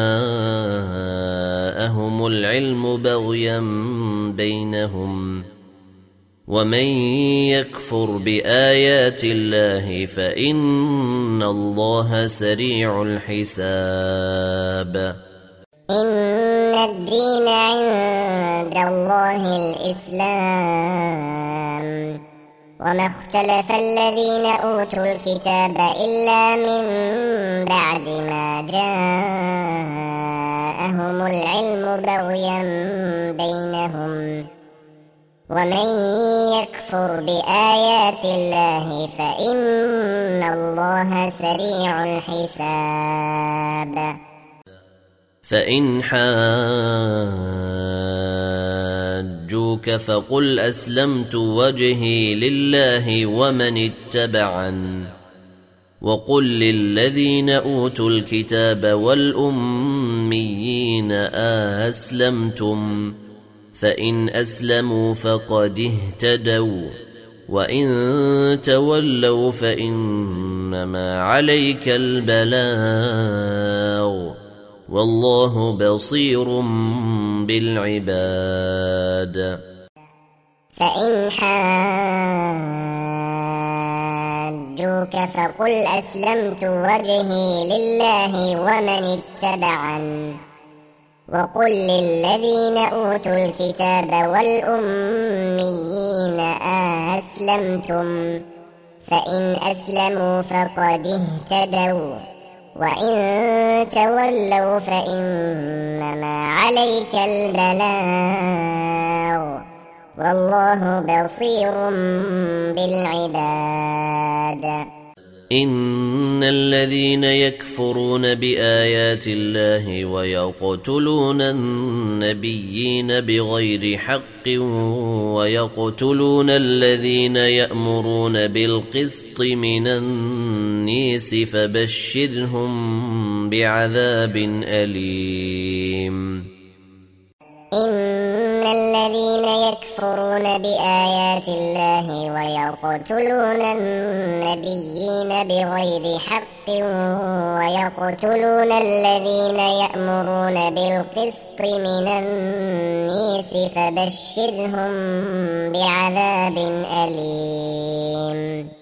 جاءهم العلم بغيا بينهم ومن يكفر بآيات الله فإن الله سريع الحساب إن الدين عند الله الإسلام وما اختلف الذين أوتوا الكتاب إلا من بعد ما جاءهم العلم بغيا بينهم ومن يكفر بآيات الله فإن الله سريع الحساب فإن حاجوك فقل أسلمت وجهي لله ومن اتبعن وقل للذين أوتوا الكتاب والأميين أسلمتم فإن أسلموا فقد اهتدوا وإن تولوا فإنما عليك البلاغ والله بصير بالعباد فإن حاجوك فقل أسلمت وجهي لله ومن اتبعن وقل للذين أوتوا الكتاب والأميين أسلمتم فإن أسلموا فقد اهتدوا وإن تولوا فإنما عليك البلاغ والله بصير بالعباد إن الذين يكفرون بآيات الله ويقتلون النبيين بغير حق ويقتلون الذين يأمرون بالقسط من الناس فبشرهم بعذاب أليم إن الذين يكفرون بآيات الله ويقتلون النبيين بغير حق ويقتلون الذين يأمرون بالقسط من الناس فبشرهم بعذاب أليم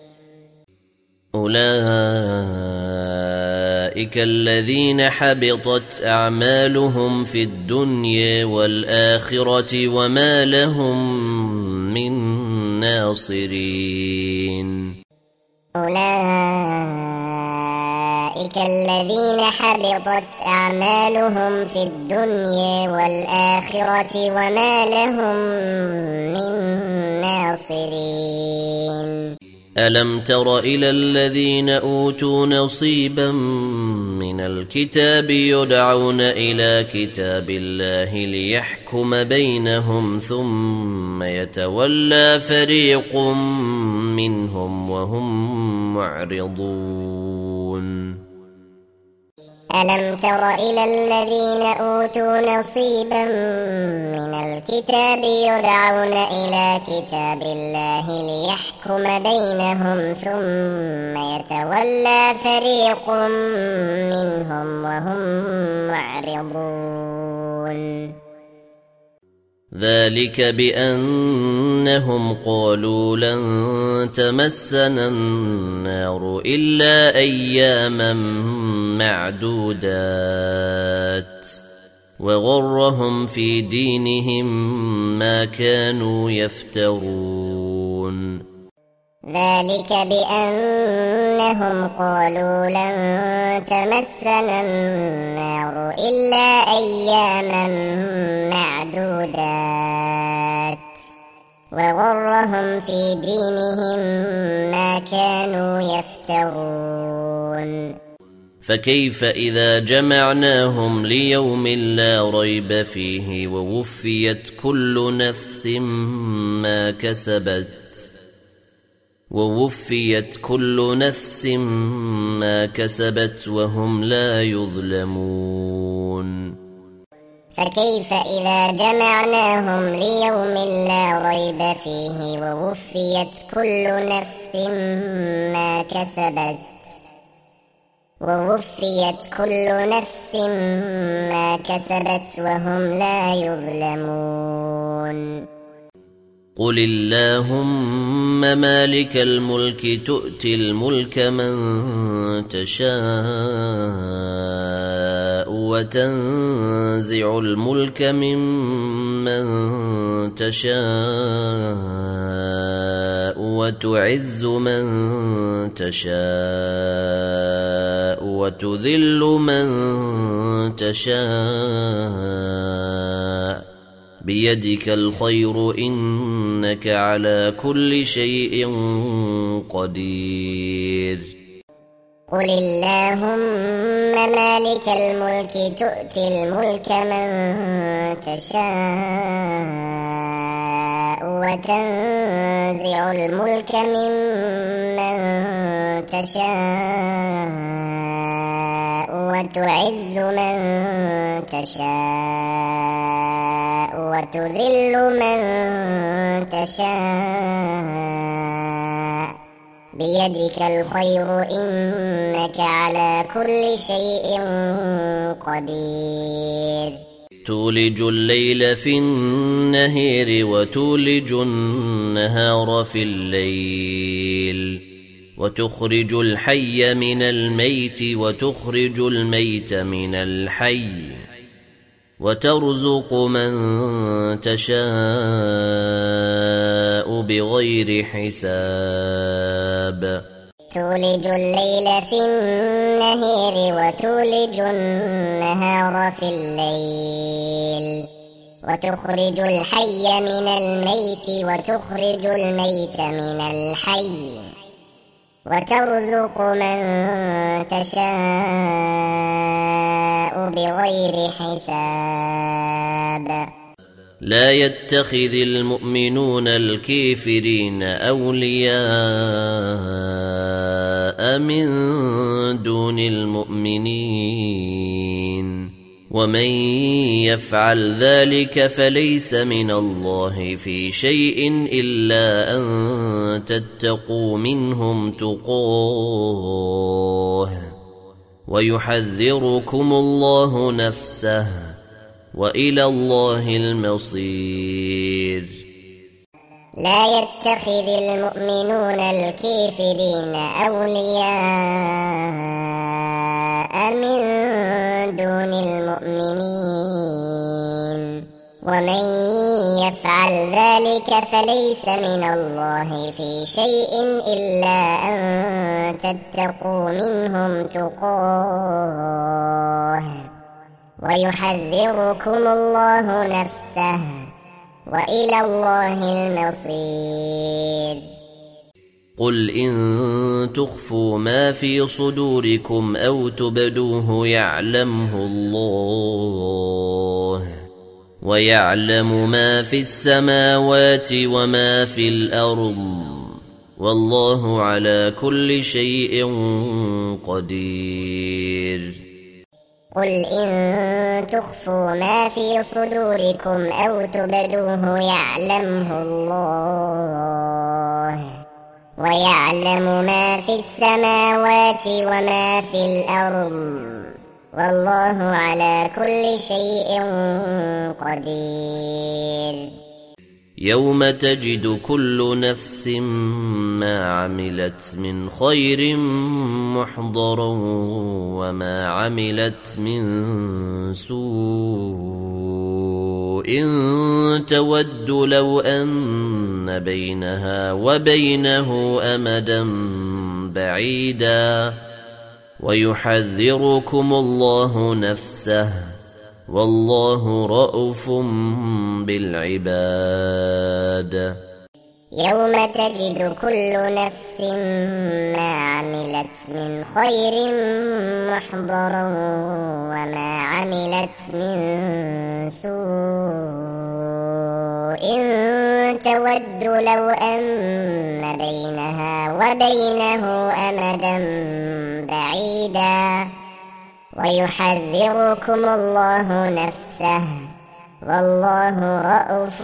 أولئك الذين حبطت أعمالهم في الدنيا والآخرة وما لهم من ناصرين أولئك الذين حبطت أعمالهم في الدنيا والآخرة وما لهم من ناصرين ألم تر إلى الذين أوتوا نصيبا من الكتاب يدعون إلى كتاب الله ليحكم بينهم ثم يتولى فريق منهم وهم معرضون ألم تر إلى الذين أوتوا نصيبا من الكتاب يدعون إلى كتاب الله ليحكم بينهم ثم يتولى فريق منهم وهم معرضون ذلك بأنهم قالوا لن تمسنا النار إلا أياما معدودات وغرهم في دينهم ما كانوا يفترون ذلك بأنهم قالوا لن تمسنا النار إلا أياما معدودات وغرهم في دينهم ما كانوا يفترون فكيف إذا جمعناهم ليوم لا ريب فيه ووفيت كل نفس ما كسبت وهم لا يظلمون فكيف إذا جمعناهم ليوم لا ريب فيه ووفيت كل نفس ما كسبت وهم لا يظلمون قل اللهم مالك الملك تؤتي الملك من تشاء وتنزع الملك ممن تشاء وتعز من تشاء وتذل من تشاء بيدك الخير إنك على كل شيء قدير قل اللهم مالك الملك تؤتي الملك من تشاء وتنزع الملك ممن تشاء وتعز من تشاء وتذل من تشاء بيدك الخير إنك على كل شيء قدير تولج الليل في النهار وتولج النهار في الليل وتخرج الحي من الميت وتخرج الميت من الحي وترزق من تشاء بغير حساب تولج الليل في النهار وتولج النهار في الليل وتخرج الحي من الميت وتخرج الميت من الحي وترزق من تشاء بغير حساب لا يتخذ المؤمنون الكافرين أولياء من دون المؤمنين ومن يفعل ذلك فليس من الله في شيء إلا أن تتقوا منهم تقاه ويحذركم الله نفسه وإلى الله المصير لا يتخذ المؤمنون الكافرين أولياء من دون المؤمنين ومن يفعل ذلك فليس من الله في شيء إلا أن تتقوا منهم تقاه ويحذركم الله نفسه وإلى الله المصير قل إن تخفوا ما في صدوركم أو تبدوه يعلمه الله ويعلم ما في السماوات وما في الأرض والله على كل شيء قدير قل إن تخفوا ما في صدوركم أو تبدوه يعلمه الله ويعلم ما في السماوات وما في الأرض والله على كل شيء قدير يوم تجد كل نفس ما عملت من خير محضرا وما عملت من سوء تود لو أن بينها وبينه أمدا بعيدا ويحذركم الله نفسه والله رءوف بالعباد يوم تجد كل نفس ما عملت من خير محضرا وما عملت من سوء تود لو أن بينها وبينه أمدا بعيدا ويحذركم الله نفسه والله رءوف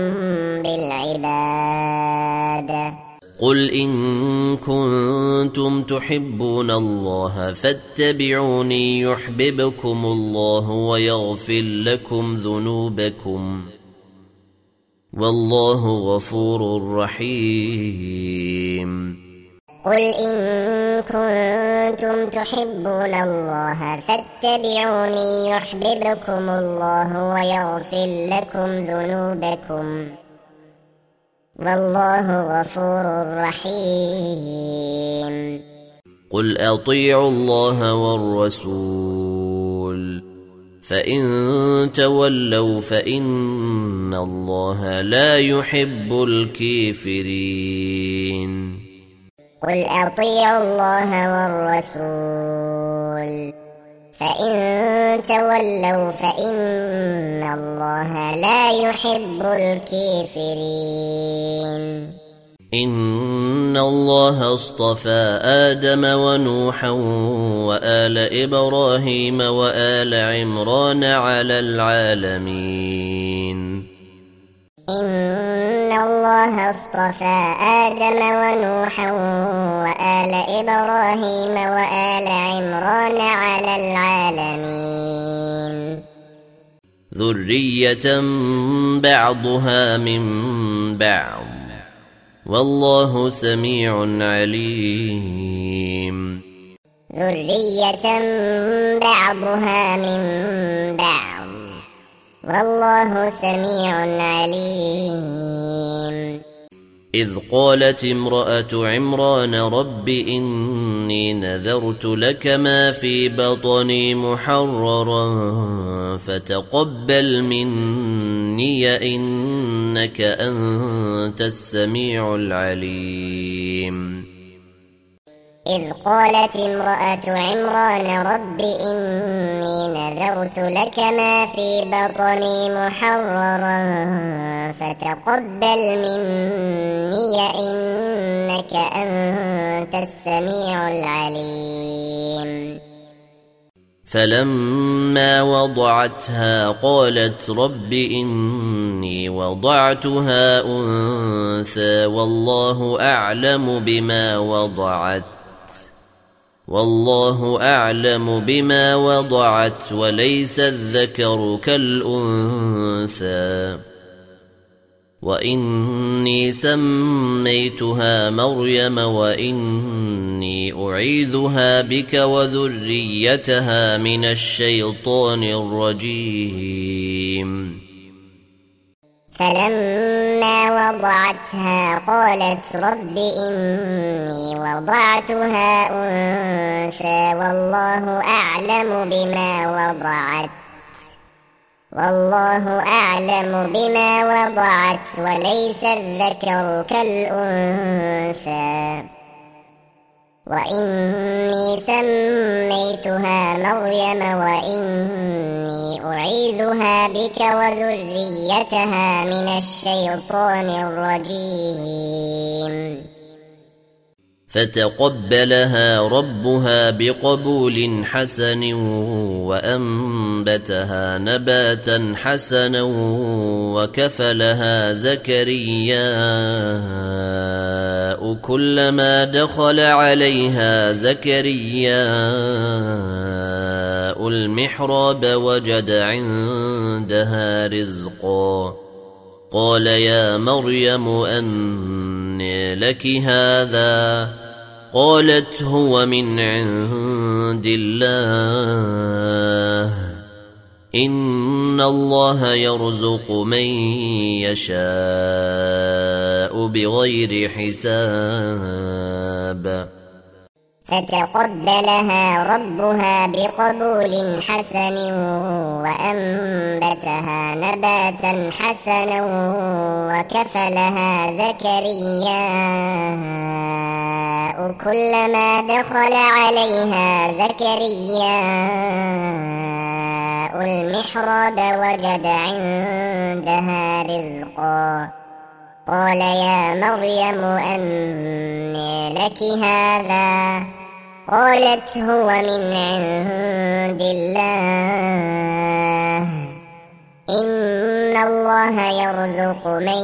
بالعباد قل إن كنتم تحبون الله فاتبعوني يحببكم الله ويغفر لكم ذنوبكم والله غفور رحيم قل إن كنتم تحبون الله فاتبعوني يحببكم الله ويغفر لكم ذنوبكم والله غفور رحيم قل أطيعوا الله والرسول فإن تولوا فإن الله لا يحب الكافرين قل أطيعوا الله والرسول فإن تولوا فإن الله لا يحب الكافرين إن الله اصطفى آدم ونوحا وآل إبراهيم وآل عمران على العالمين إن الله اصطفى آدم ونوحا وآل إبراهيم وآل عمران على العالمين ذرية بعضها من بعض والله سميع عليم ذرية بعضها من بعض والله سميع عليم إذ قالت امرأة عمران رب إني نذرت لك ما في بطني محررا فتقبل مني إنك أنت السميع العليم إذ قالت امرأة عمران رب إني نذرت لك ما في بطني محررا فتقبل مني إنك أنت السميع العليم فلما وضعتها قالت رب إني وضعتها أنثى والله أعلم بما وضعت وليس الذكر كالأنثى وإني سميتها مريم وإني أعيذها بك وذريتها من الشيطان الرجيم فلما وضعتها قالت رب إني وضعتها أنثى والله أعلم بما وضعت وليس الذكر كالأنثى وإني سميتها مريم وإني أعيذها بك وذريتها من الشيطان الرجيم فتقبلها ربها بقبول حسن وأنبتها نباتا حسنا وكفلها زكرياء كلما دخل عليها زكرياء المحراب وجد عندها رزقا قال يا مريم أنى لك هذا قالت هو من عند الله إن الله يرزق من يشاء بغير حساب فتقبلها ربها بقبول حسن وأنبتها نباتا حسنا وكفلها زكرياء كلما دخل عليها زكرياء المحراب وجد عندها رزقا قال يا مريم أنى لك هذا قالت هو من عند الله إن الله يرزق من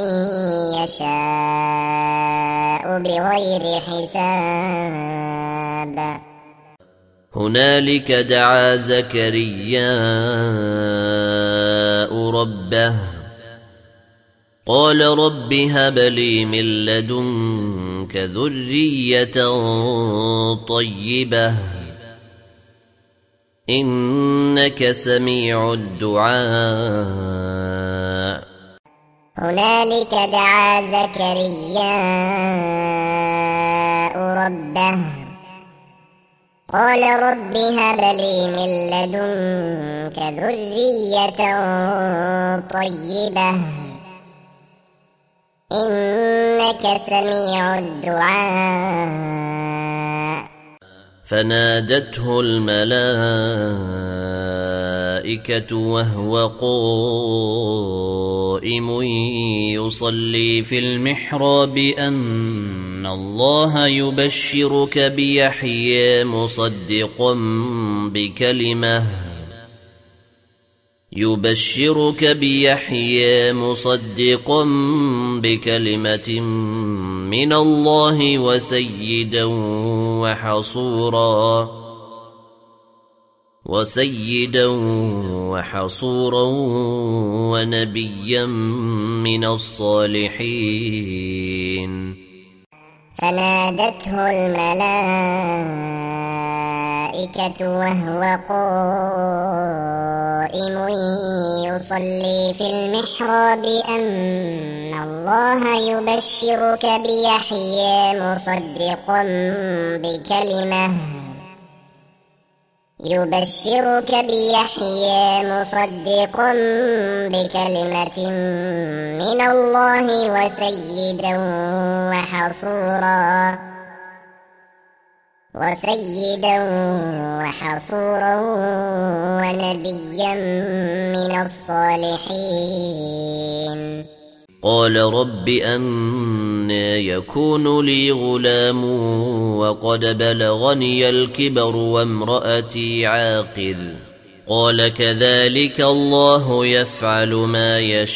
يشاء بغير حساب هنالك دعا زكرياء ربه قال رب هب لي من لدنك ذرية طيبة إنك سميع الدعاء هنالك دعا زكرياء ربه قال رب هب لي من لدنك ذرية طيبة إنك سميع الدعاء فنادته الملائكة وهو قائم يصلي في المحراب أن الله يبشرك بيحيى مصدقا بكلمة من الله وسيدا وحصورا ونبيا من الصالحين فنادته الملائكة وهو قائم يصلي في المحراب أن الله يبشرك بيحيى مصدقا بكلمة من الله وسيدا وحصورا ونبيا من الصالحين قال رب أنى يكون لي غلام وقد بلغني الكبر وامرأتي عاقر قال كذلك الله يفعل ما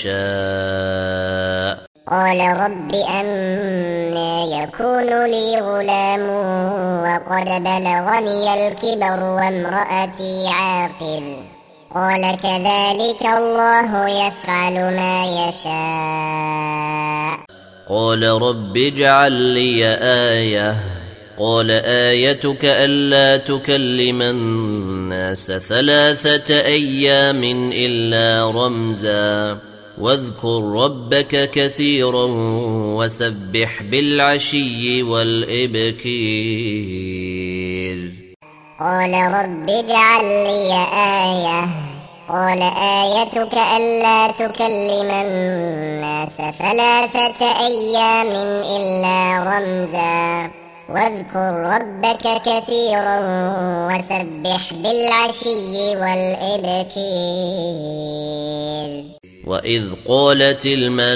يشاء قال رب أنى يكون لي غلام وقد بلغني الكبر وامرأتي عاقر قال كذلك الله يفعل ما يشاء قال رب اجعل لي آية قال آيتك ألا تكلم الناس 3 أيام إلا رمزا واذكر ربك كثيرا وسبح بالعشي والإبكير قال رب اجعل لي آية قال آيتك ألا تكلم الناس 3 أيام إلا رمزا واذكر ربك كثيرا وسبح بالعشي والإبكير وإذ قالت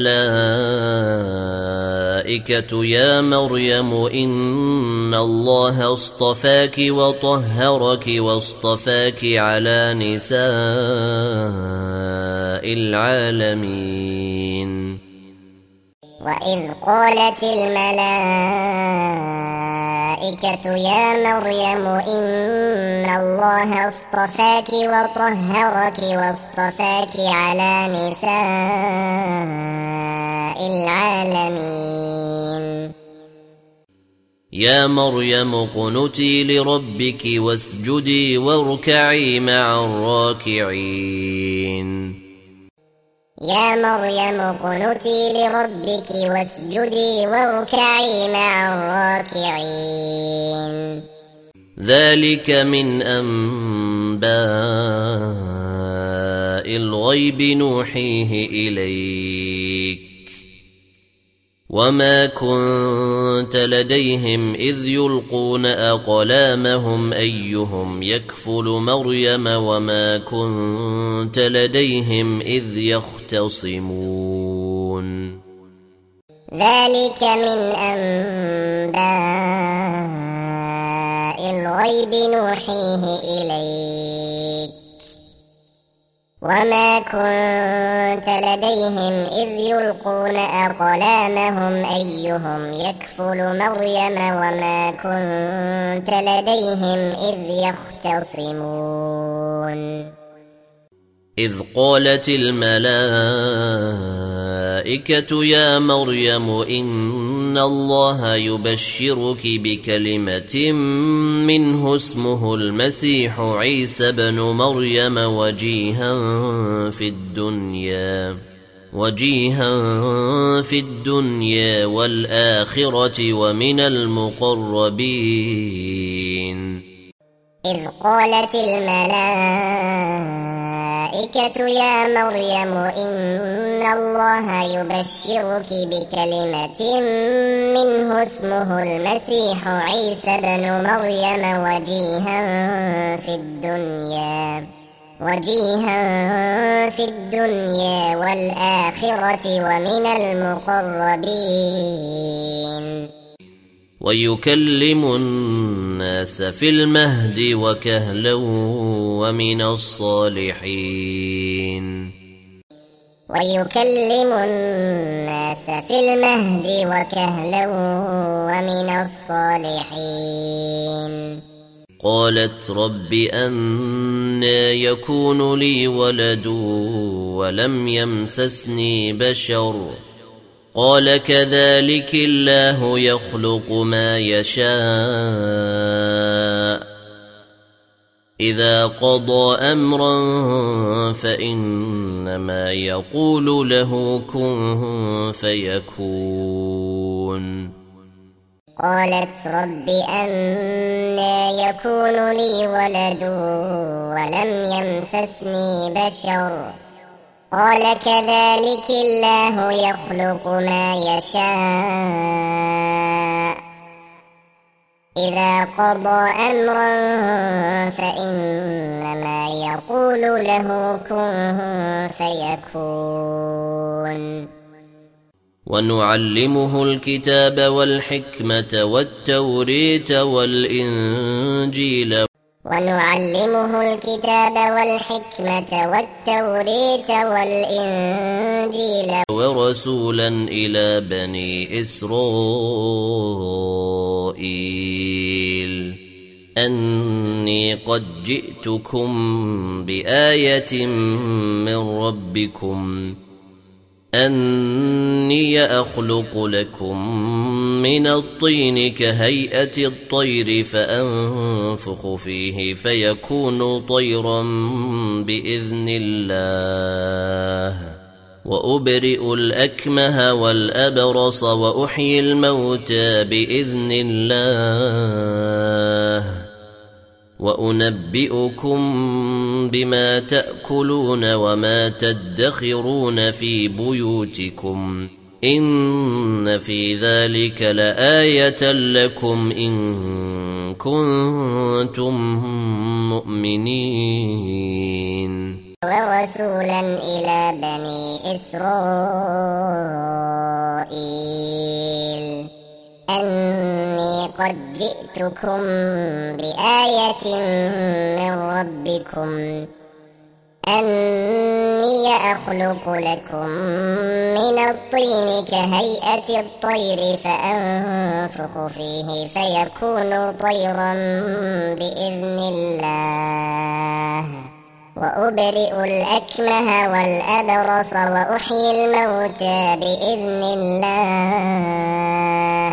الملائكة يا مريم إن الله اصطفاك وطهرك واصطفاك على نساء العالمين وإذ قالت الملائكة يا مريم إن الله اصطفاك وطهرك واصطفاك على نساء العالمين. يا مريم اقنتي لربك واسجدي واركعي مع الراكعين. يا مريم اقنتي لربك واسجدي واركعي مع الراكعين. ذلك من أنباء الغيب نوحيه إليك وما كنت لديهم إذ يلقون أقلامهم أيهم يكفل مريم وما كنت لديهم إذ يختصمون. ذلك من أنباء الغيب نوحيه إليك وما كنت لديهم إذ يلقون أقلامهم أيهم يكفل مريم وما كنت لديهم إذ يختصمون. إذ قالت الملائكة يا مريم إن الله يبشرك بكلمة منه اسمه المسيح عيسى بن مريم وجيها في الدنيا والآخرة ومن المقربين. إذ قالت الملائكة يا مريم إن الله يبشرك بكلمة منه اسمه المسيح عيسى بن مريم وجيها في الدنيا والآخرة ومن المقربين. ويكلم الناس في المهد وكهلا ومن الصالحين. ويكلم الناس في المهد وكهلا ومن الصالحين. قالت رب أنى يكون لي ولد ولم يمسسني بشر قال كذلك الله يخلق ما يشاء إذا قضى أمرا فإنما يقول له كن فيكون. قالت رب أنى يكون لي ولد ولم يمسسني بشر قال كذلك الله يخلق ما يشاء إذا قضى أمرا فإنما يقول له كن فيكون. ونعلمه الكتاب والحكمة والتوريت والإنجيل ورسولا إلى بني إسرائيل أني قد جئتكم بآية من ربكم أني أخلق لكم من الطين كهيئة الطير فأنفخ فيه فيكون طيرا بإذن الله وأبرئ الأكمه والأبرص وأحيي الموتى بإذن الله وأنبئكم بما تأكلون وما تدخرون في بيوتكم إن في ذلك لآية لكم إن كنتم مؤمنين. ورسولا إلى بني إسرائيل أني قد جئتكم بآية من ربكم أني يخلق لكم من الطين كهيئة الطير فأنفخ فيه فيكون طيرا بإذن الله وأبرئ الأكمه والأبرص وأحيي الموتى بإذن الله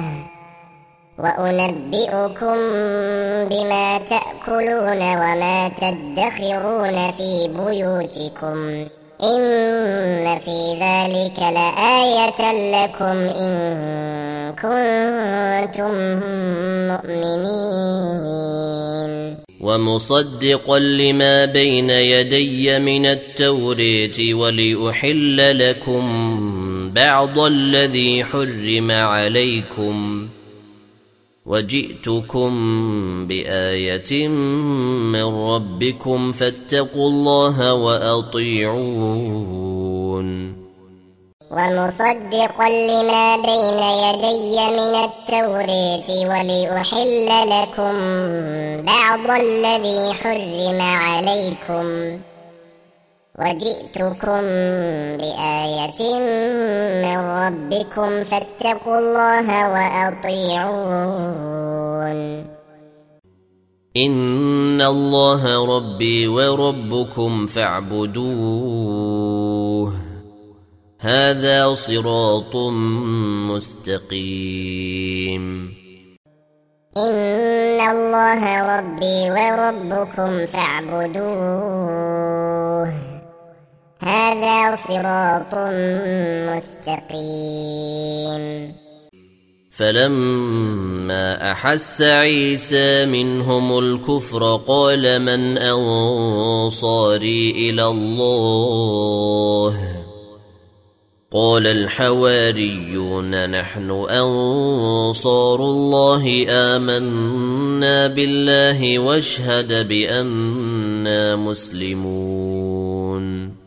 وأنبئكم بما تأكلون وما تدخرون في بيوتكم إن في ذلك لآية لكم إن كنتم مؤمنين ومصدقا لما بين يدي من التوريت ولأحل لكم بعض الذي حرم عليكم وجئتكم بآية من ربكم فاتقوا الله وأطيعون ومصدقا لما بين يدي من التوريت ولأحل لكم بعض الذي حرم عليكم وجئتكم بآية من ربكم فاتقوا الله وأطيعون إن الله ربي وربكم فاعبدوه هذا صراط مستقيم إن الله ربي وربكم فاعبدوه هذا صراط مستقيم فلما أحس عيسى منهم الكفر قال من أنصاري إلى الله قال الحواريون نحن أنصار الله آمنا بالله واشهد بأننا مسلمون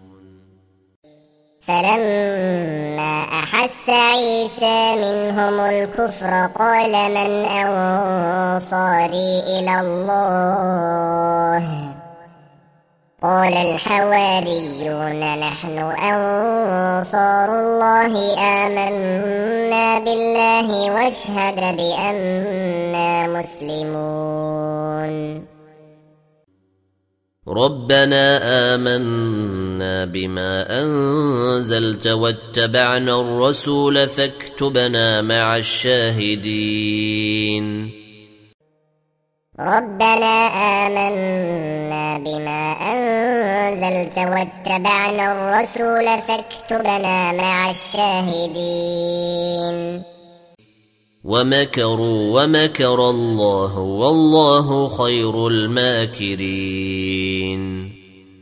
فلما أحس عيسى منهم الكفر قال من أنصاري إلى الله قال الحواريون نحن أنصار الله آمنا بالله واشهد بأننا مسلمون ربنا آمنا بما أنزلت واتبعنا الرسول فاكتبنا مع الشاهدين ربنا آمنا بما أنزلت واتبعنا الرسول فاكتبنا مع الشاهدين ومكروا ومكر الله والله خير الماكرين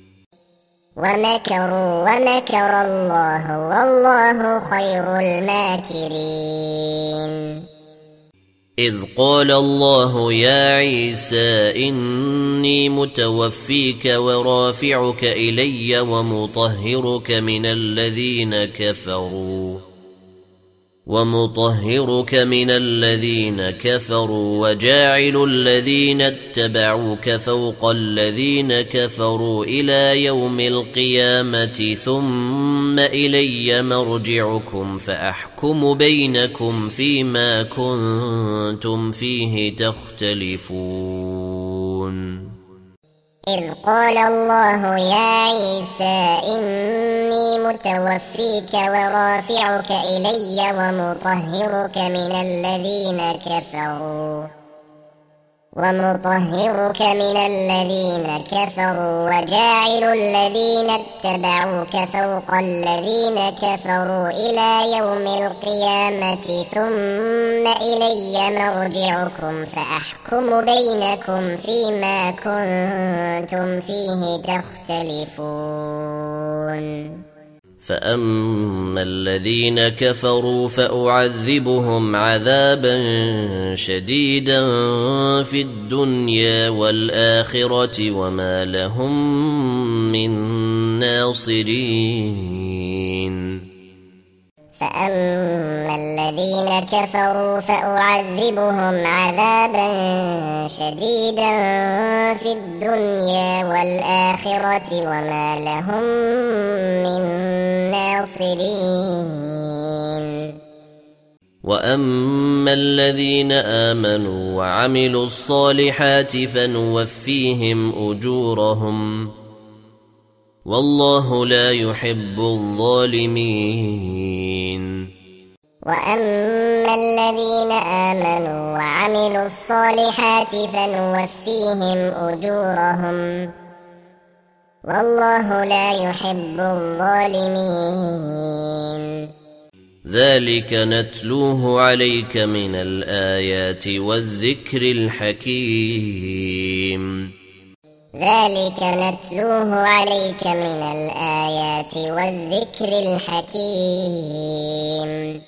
ومكروا ومكر الله والله خير الماكرين إذ قال الله يا عيسى إني متوفيك ورافعك إلي ومطهرك من الذين كفروا وجاعل الذين اتبعوك فوق الذين كفروا إلى يوم القيامة ثم إلي مرجعكم فأحكم بينكم فيما كنتم فيه تختلفون إذ قال الله يا عيسى إني متوفيك ورافعك إلي ومطهرك من الذين كفروا وجاعل الذين اتبعوك فوق الذين كفروا إلى يوم القيامة ثم إلي مرجعكم فأحكم بينكم فيما كنتم فيه تختلفون فأما الذين كفروا فأعذبهم عذابا شديدا في الدنيا والآخرة وما لهم من ناصرين فأما الذين كفروا فأعذبهم عذابا شديدا في الدنيا والآخرة وما لهم من المبصرين وأما الذين آمنوا وعملوا الصالحات فنوفيهم أجورهم والله لا يحب الظالمين وأما الذين آمنوا وعملوا الصالحات فنوفيهم أجورهم والله لا يحب الظالمين ذلك نتلوه عليك من الآيات والذكر الحكيم ذلك نتلوه عليك من الآيات والذكر الحكيم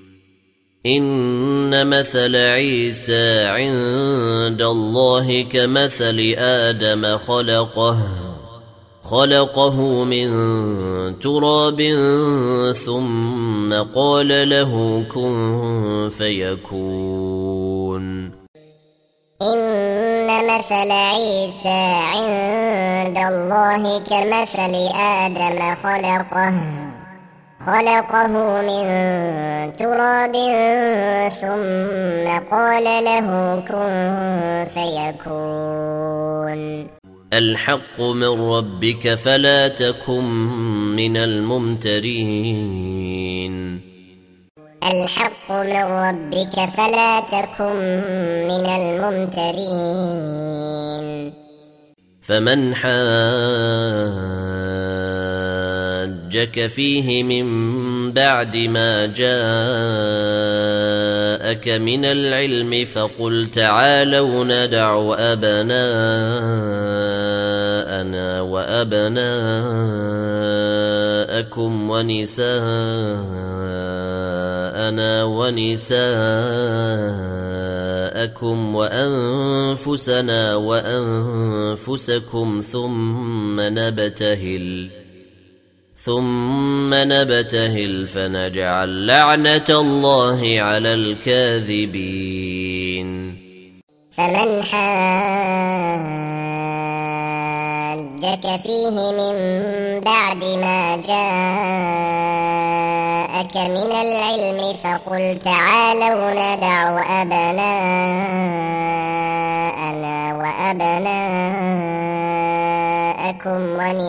إن مثل عيسى عند الله كمثل آدم خلقه من تراب ثم قال له كن فيكون إن مثل عيسى عند الله كمثل آدم خلقه من تراب ثم قال له كن فيكون الحق من ربك فلا تكن من الممترين الحق من ربك فلا تكن من الممترين فمن حاجك فيه من بعد ما جاءك من العلم فقل تعالوا ندع أبناءنا وأبناءكم ونساءنا ونساءكم وأنفسنا وأنفسكم ثم نبتهل فنجعل لعنة الله على الكاذبين فمن حاجك فيه من بعد ما جاءك من العلم فقل تعالوا ندع أبناءنا وأبناءكم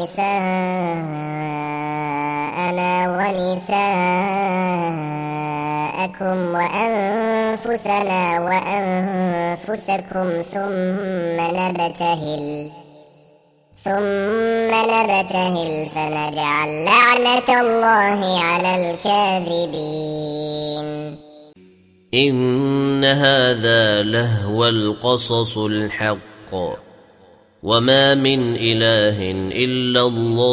ونساءكم وأنفسنا وأنفسكم ثم نبتهل فنجعل لعنة الله على الكاذبين إن هذا لهو القصص الحق وما من إله إلا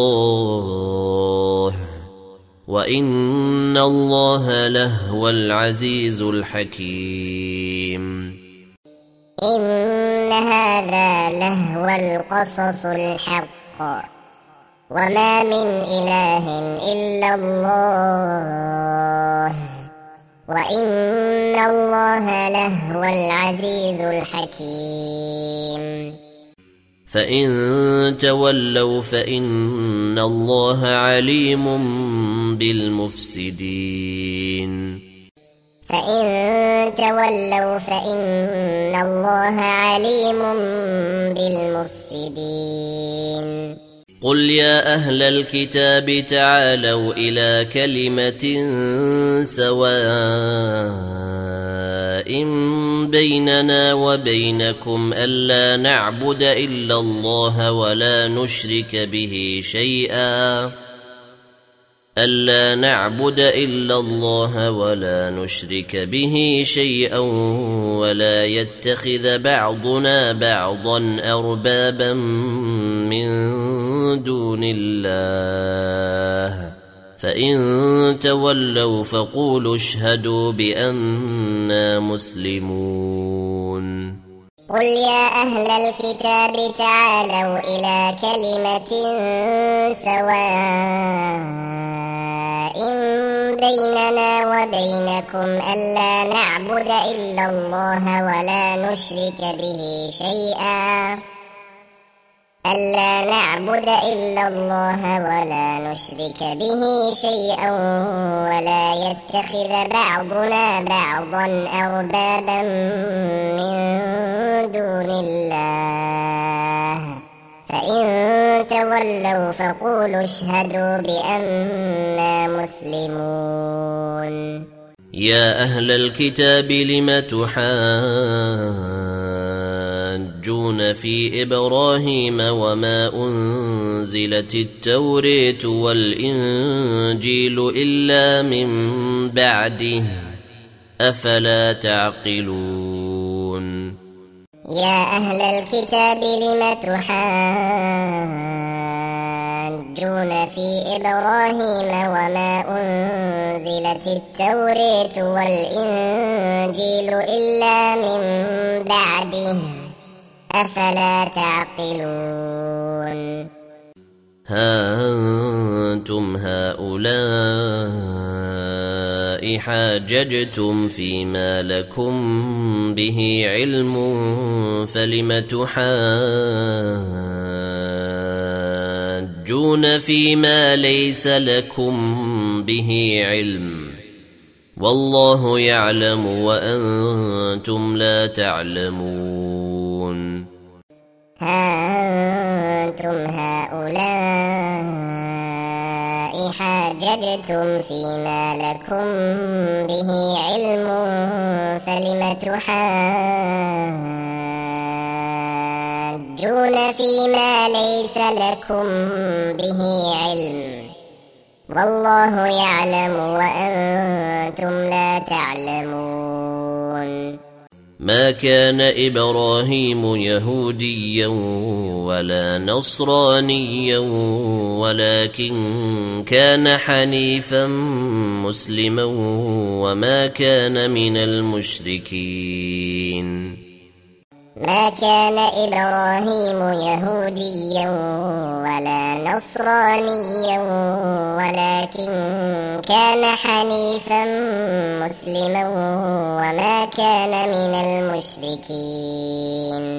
الله وإن الله لهو العزيز الحكيم إن هذا لهو القصص الحق وما من إله إلا الله وإن الله لهو العزيز الحكيم فإن تولوا فإن الله عليم بالمفسدين فإن تولوا فإن الله عليم بالمفسدين قل يا أهل الكتاب تعالوا إلى كلمة سواء بيننا وبينكم ألا نعبد إلا الله ولا نشرك به شيئا ولا يتخذ بعضنا بعضا أربابا من دون الله فإن تولوا فقولوا اشهدوا بأننا مسلمون قل يا أهل الكتاب تعالوا إلى كلمة سواء بيننا وبينكم ألا نعبد إلا الله ولا ألا نعبد إلا الله ولا نشرك به شيئا ولا يتخذ بعضنا بعضا أربابا من دون الله فإن تولوا فقولوا اشهدوا بأننا مسلمون. يا أهل الكتاب لم تحاجون في إبراهيم وما أنزلت التوراة والإنجيل إلا من بعده أفلا تعقلون. يا أهل الكتاب لم تحاجون في إبراهيم وما أنزلت التوراة والإنجيل إلا من بعده أفلا تعقلون. ها أنتم هؤلاء حاججتم فيما لكم به علم فلم تحاجون فيما ليس لكم به علم والله يعلم وأنتم لا تعلمون. ها أنتم هؤلاء حاججتم فيما لكم به علم فلم تحاجون فيما ليس لكم به علم والله يعلم وأنتم لا تعلمون. ما كان إبراهيم يهوديا ولا نصرانيا ولكن كان حنيفا مسلما وما كان من المشركين. ما كان إبراهيم يهوديا ولا نصرانيا ولكن كان حنيفا مسلما وما كان من المشركين.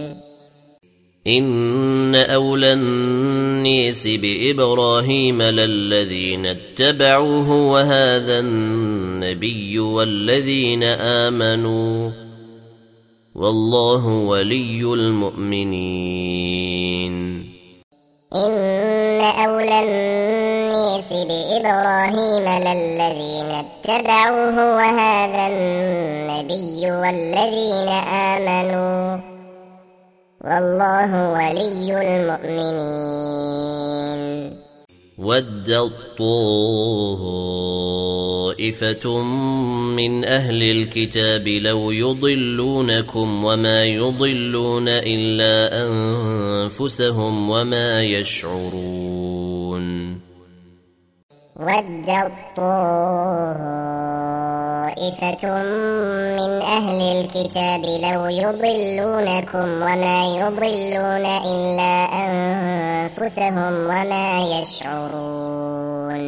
إن أولى الناس بإبراهيم للذين اتبعوه وهذا النبي والذين آمنوا والله ولي المؤمنين. إن أولى الناس بإبراهيم للذين اتبعوه وهذا النبي والذين آمنوا والله ولي المؤمنين. ودت طائفة من أهل الكتاب لو يضلونكم وما يضلون إلا أنفسهم وما يشعرون. ودت طائفة من أهل الكتاب لو يضلونكم وما يضلون إلا أنفسهم وما يشعرون.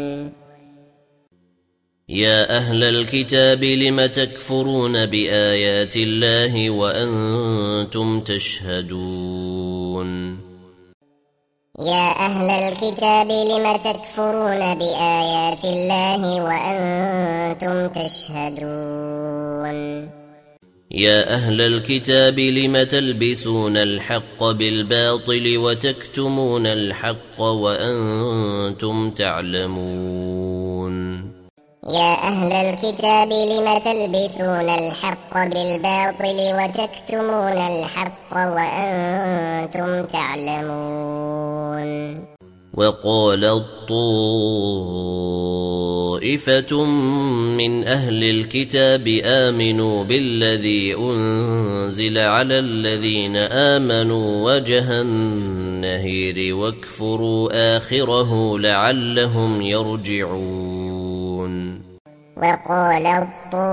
يا أهل الكتاب لم تكفرون بآيات الله وأنتم تشهدون. يا أهل الكتاب لم تكفرون بآيات الله وأنتم تشهدون. يا أهل الكتاب لم تلبسون الحق بالباطل وتكتمون الحق وأنتم تعلمون. يا أهل الكتاب لم تلبسون الحق بالباطل وتكتمون الحق وأنتم تعلمون. وقالت طائفة من أهل الكتاب آمنوا بالذي أنزل على الذين آمنوا وجه النهير واكفروا آخره لعلهم يرجعون. وقالت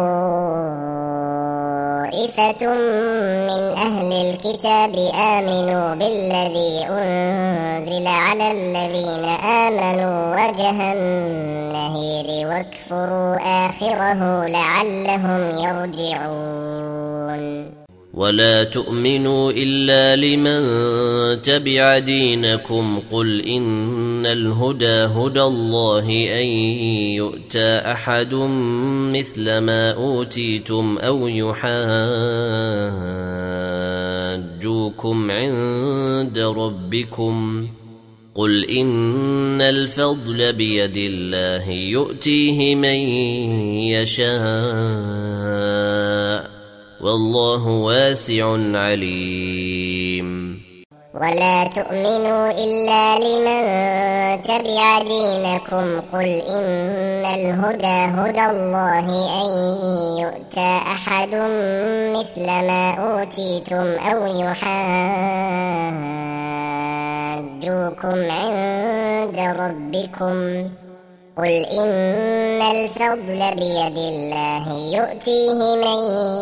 طائفة من أهل الكتاب آمنوا بالذي أنزل على الذين آمنوا وجه النهير واكفروا آخره لعلهم يرجعون. ولا تؤمنوا إلا لمن تبع دينكم قل إن الهدى هدى الله أن يؤتى أحد مثل ما أوتيتم أو يحاجوكم عند ربكم قل إن الفضل بيد الله يؤتيه من يشاء والله واسع عليم. ولا تؤمنوا إلا لمن تبع دينكم قل إن الهدى هدى الله أن يؤتى أحد مثل ما أوتيتم أو يحاجوكم عند ربكم قل إن الفضل بيد الله يؤتيه من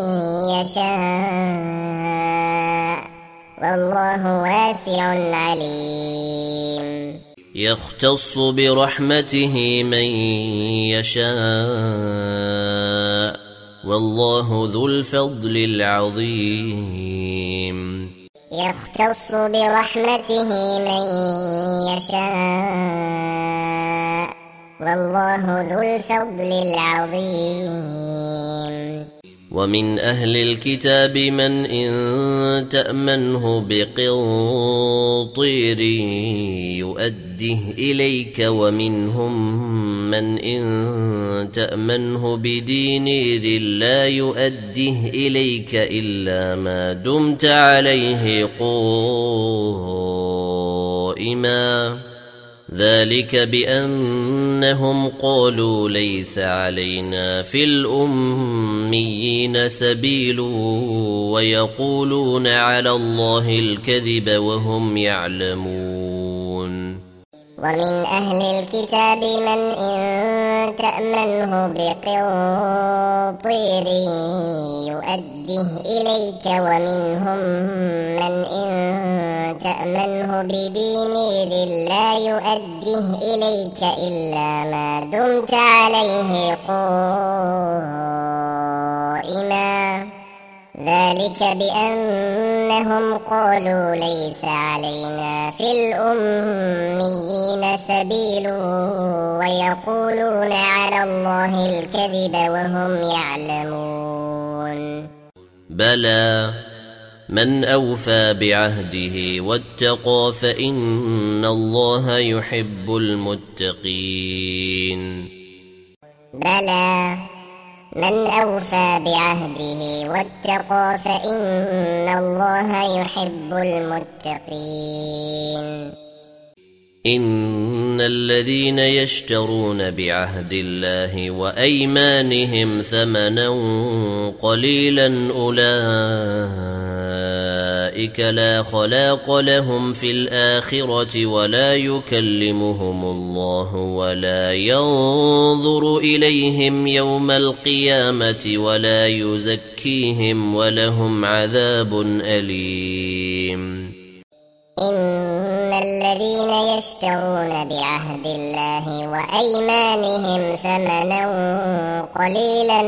يشاء والله واسع عليم. يختص برحمته من يشاء والله ذو الفضل العظيم. يختص برحمته من يشاء والله ذو الفضل العظيم. ومن أهل الكتاب من إن تأمنه بقنطير يؤده إليك ومنهم من إن تأمنه بدينار لا يؤده إليك إلا ما دمت عليه قائما ذلك بأنهم قالوا ليس علينا في الأميين سبيل ويقولون على الله الكذب وهم يعلمون. ومن أهل الكتاب من إن تأمنه بقنطير يؤده إليك ومنهم من إن تأمنه بدينار لا يؤده إليك إلا ما دمت عليه قائما ذلك بأنهم قالوا ليس علينا في الأميين سبيل ويقولون على الله الكذب وهم يعلمون. بلى من أوفى بعهده واتقى فإن الله يحب المتقين. بلى من أوفى بعهده واتقى فإن الله يحب المتقين. إن الذين يشترون بعهد الله وأيمانهم ثمنا قليلا أولئك لا خلاق لهم في الآخرة ولا يكلمهم الله ولا ينظر إليهم يوم القيامة ولا يزكيهم ولهم عذاب أليم. إن الذين يشترون بعهد الله وأيمانهم ثمنا قليلا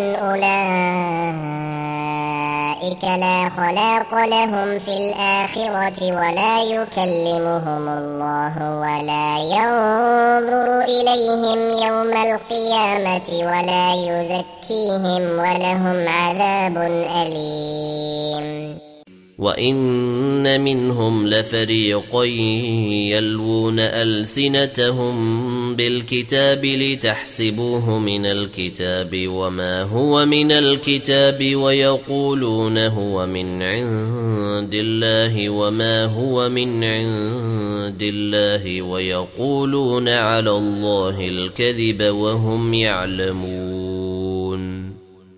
أولئك لا خلاق لهم في الآخرة ولا يكلمهم الله ولا ينظر إليهم يوم القيامة ولا يزكيهم ولهم عذاب أليم. وإن منهم لفريقا يلوون ألسنتهم بالكتاب لتحسبوه من الكتاب وما هو من الكتاب ويقولون هو من عند الله وما هو من عند الله ويقولون على الله الكذب وهم يعلمون.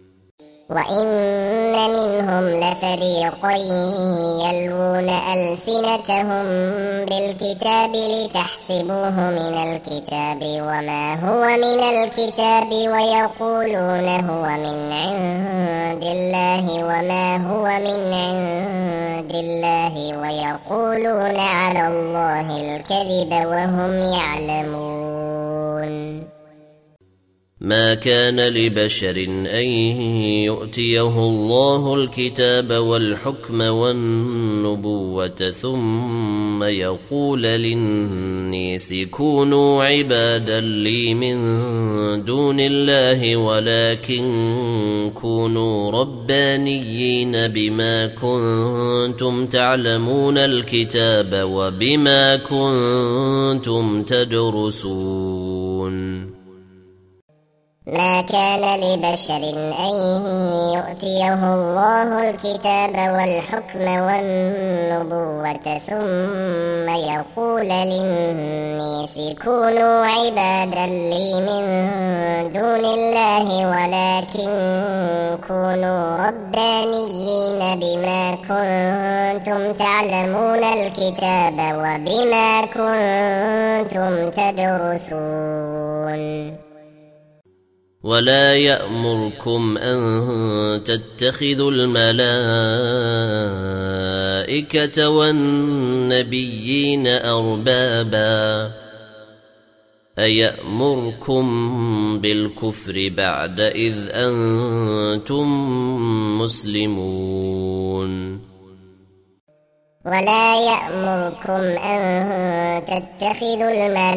وإن منهم لفريقا يلوون ألسنتهم بالكتاب لتحسبوه من الكتاب وما هو من الكتاب ويقولون هو من عند الله وما هو من عند الله ويقولون على الله الكذب وهم يعلمون. ما كان لبشر أن يؤتيه الله الكتاب والحكم والنبوة ثم يقول للناس كونوا عبادا لي من دون الله ولكن كونوا ربانيين بما كنتم تعلمون الكتاب وبما كنتم تدرسون. ما كان لبشر أن يؤتيه الله الكتاب والحكم والنبوة ثم يقول للناس كونوا عبادا لي من دون الله ولكن كونوا ربانيين بما كنتم تعلمون الكتاب وبما كنتم تدرسون. ولا يأمركم أن تتخذوا الملائكة والنبيين أربابا أيأمركم بالكفر بعد إذ أنتم مسلمون. ولا يأمركم أن تتخذوا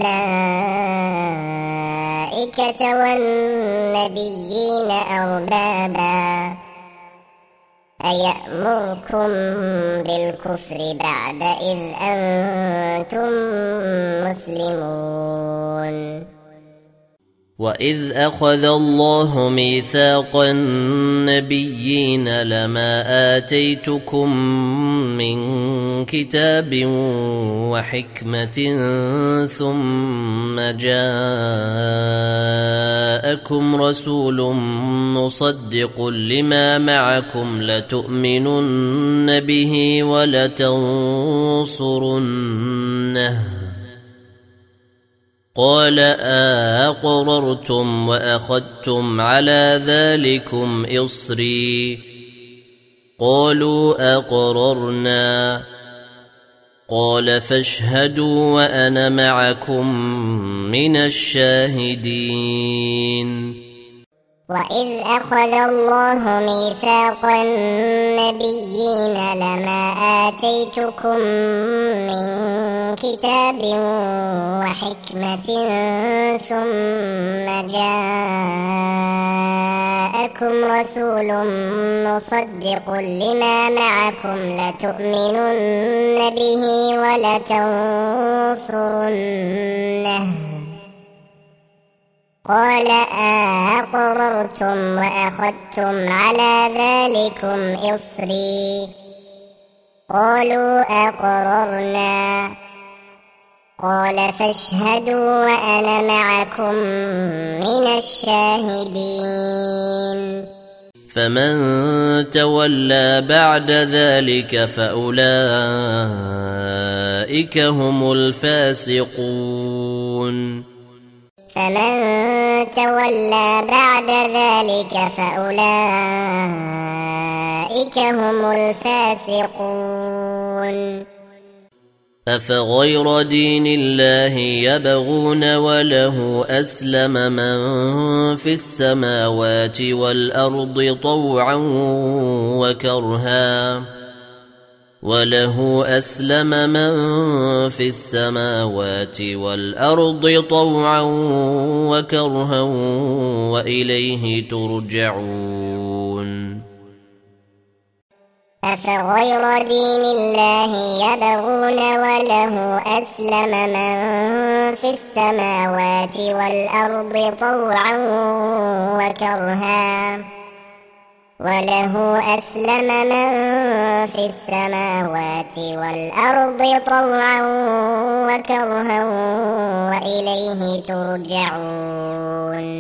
الملائكة والنبيين أربابا أيأمركم بالكفر بعد إذ أنتم مسلمون. وإذ أخذ الله ميثاق النبيين لما آتيتكم من كتاب وحكمة ثم جاءكم رسول مصدق لما معكم لتؤمنن به ولتنصرنه قال أقررتم وأخذتم على ذلكم إصري قالوا أقررنا قال فاشهدوا وأنا معكم من الشاهدين. وإذ أخذ الله ميثاق النبيين لما آتيتكم من كتاب وحكمة ثم جاءكم رسول مصدق لما معكم لتؤمنن به ولتنصرنه قال أقررتم وأخذتم على ذلكم إصري قالوا أقررنا قال فاشهدوا وأنا معكم من الشاهدين. فمن تولى بعد ذلك فأولئك هم الفاسقون. فمن تولى بعد ذلك فأولئك هم الفاسقون. أفغير دين الله يبغون وله أسلم من في السماوات والأرض طوعا وكرها وله أسلم من في السماوات والأرض طوعا وكرها وإليه ترجعون. أفغير دين الله يبغون وله أسلم من في السماوات والأرض طوعا وكرها وله أسلم من في السماوات والأرض طوعا وكرها وإليه ترجعون.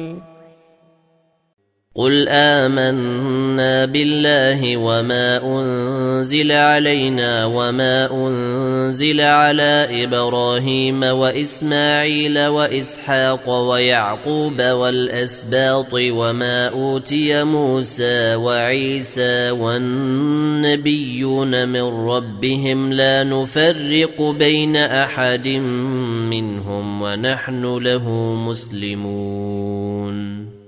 قل آمنا بالله وما أنزل علينا وما أنزل على إبراهيم وإسماعيل وإسحاق ويعقوب والأسباط وما أوتي موسى وعيسى والنبيون من ربهم لا نفرق بين أحد منهم ونحن له مسلمون.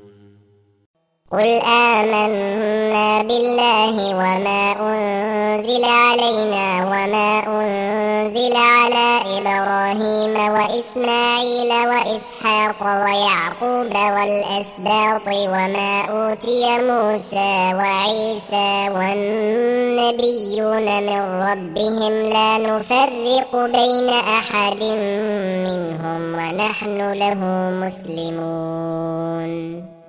قل آمنا بالله وما أنزل علينا وما أنزل على إبراهيم وإسماعيل وإسحاق ويعقوب والأسباط وما أوتي موسى وعيسى والنبيون من ربهم لا نفرق بين أحد منهم ونحن له مسلمون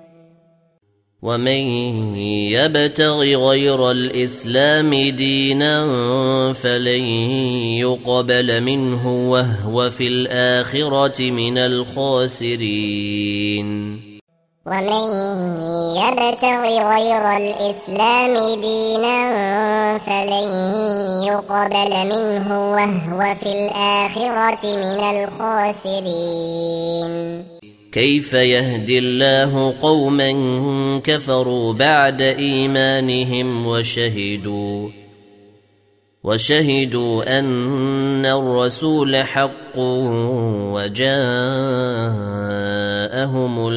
ومن يبتغ غير الإسلام دينا فلن يقبل منه وهو في الآخرة من الخاسرين ومن يبتغ غير الإسلام دينا فلن يقبل منه وهو في الآخرة من الخاسرين كيف يهدي الله قوما كفروا بعد إيمانهم وشهدوا أن الرسول حق وجاءهم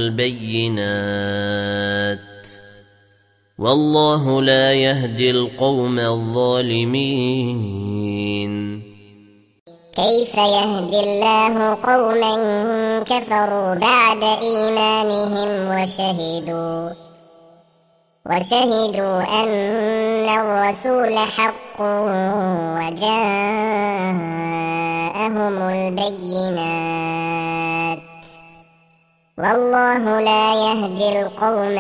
البينات والله لا يهدي القوم الظالمين كيف يهدي الله قوما كفروا بعد إيمانهم وشهدوا أن الرسول حق وجاءهم البينات والله لا يهدي القوم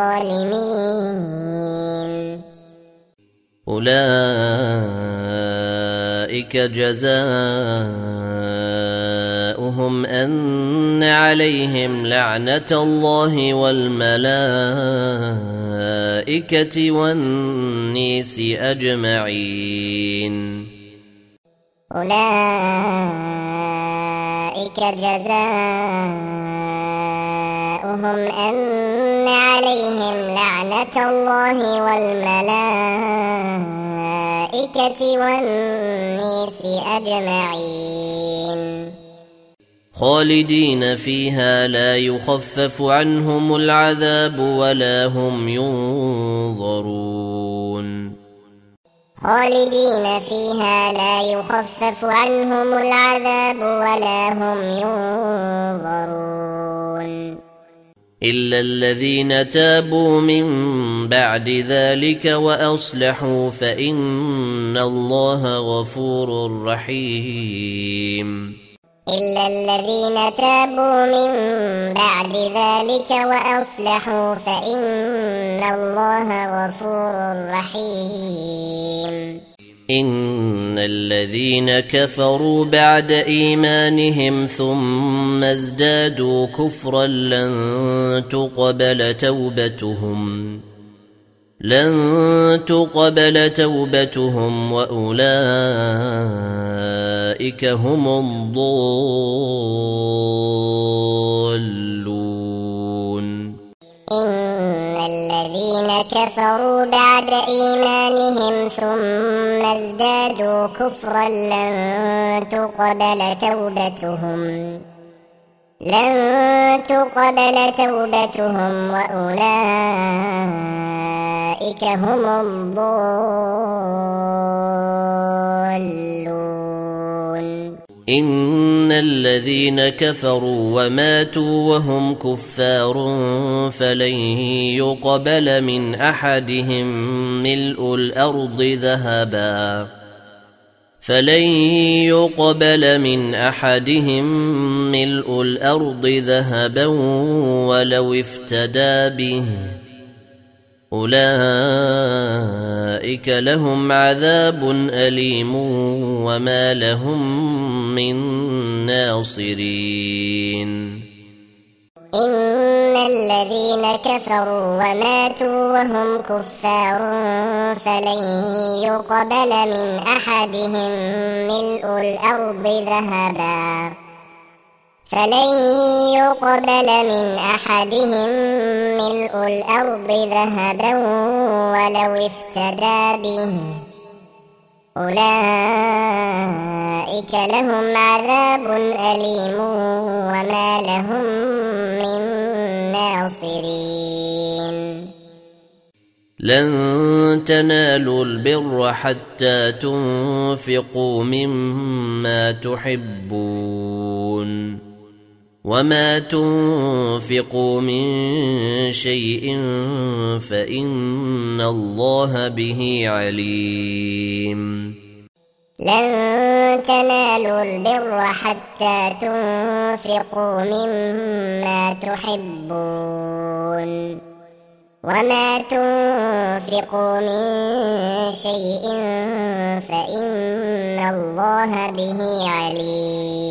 الظالمين أولئك جزاؤهم أن عليهم لعنة الله والملائكة والناس أجمعين أولئك جزاؤهم أن عليهم لعنة الله والملائكة والناس أجمعين خالدين فيها لا يخفف عنهم العذاب ولا هم ينظرون خالدين فيها لا يخفف عنهم العذاب ولا هم ينظرون إلا الذين تابوا من بعد ذلك وأصلحوا فإن الله غفور رحيم إلا الذين تابوا من بعد ذلك وأصلحوا فإن الله غفور رحيم إن الذين كفروا بعد إيمانهم ثم ازدادوا كفرا لن تقبل توبتهم وأولئك هم الضالون إن الذين كفروا بعد إيمانهم ثم ازدادوا كفرا لن تقبل توبتهم وأولئك هم الضالون إن الذين كفروا وماتوا وهم كفار فلن يقبل من أحدهم ملء الأرض ذهبا ولو افتدى به أولئك لهم عذاب أليم وما لهم من ناصرين إن الذين كفروا وماتوا وهم كفار فلن يقبل من أحدهم ملء الأرض ذهبا ولو افتدى به أولئك لهم عذاب أليم وما لهم من ناصرين لن تنالوا البر حتى تنفقوا مما تحبون وما تنفقوا من شيء فإن الله به عليم لن تنالوا البر حتى تنفقوا مما تحبون وما تنفقوا من شيء فإن الله به عليم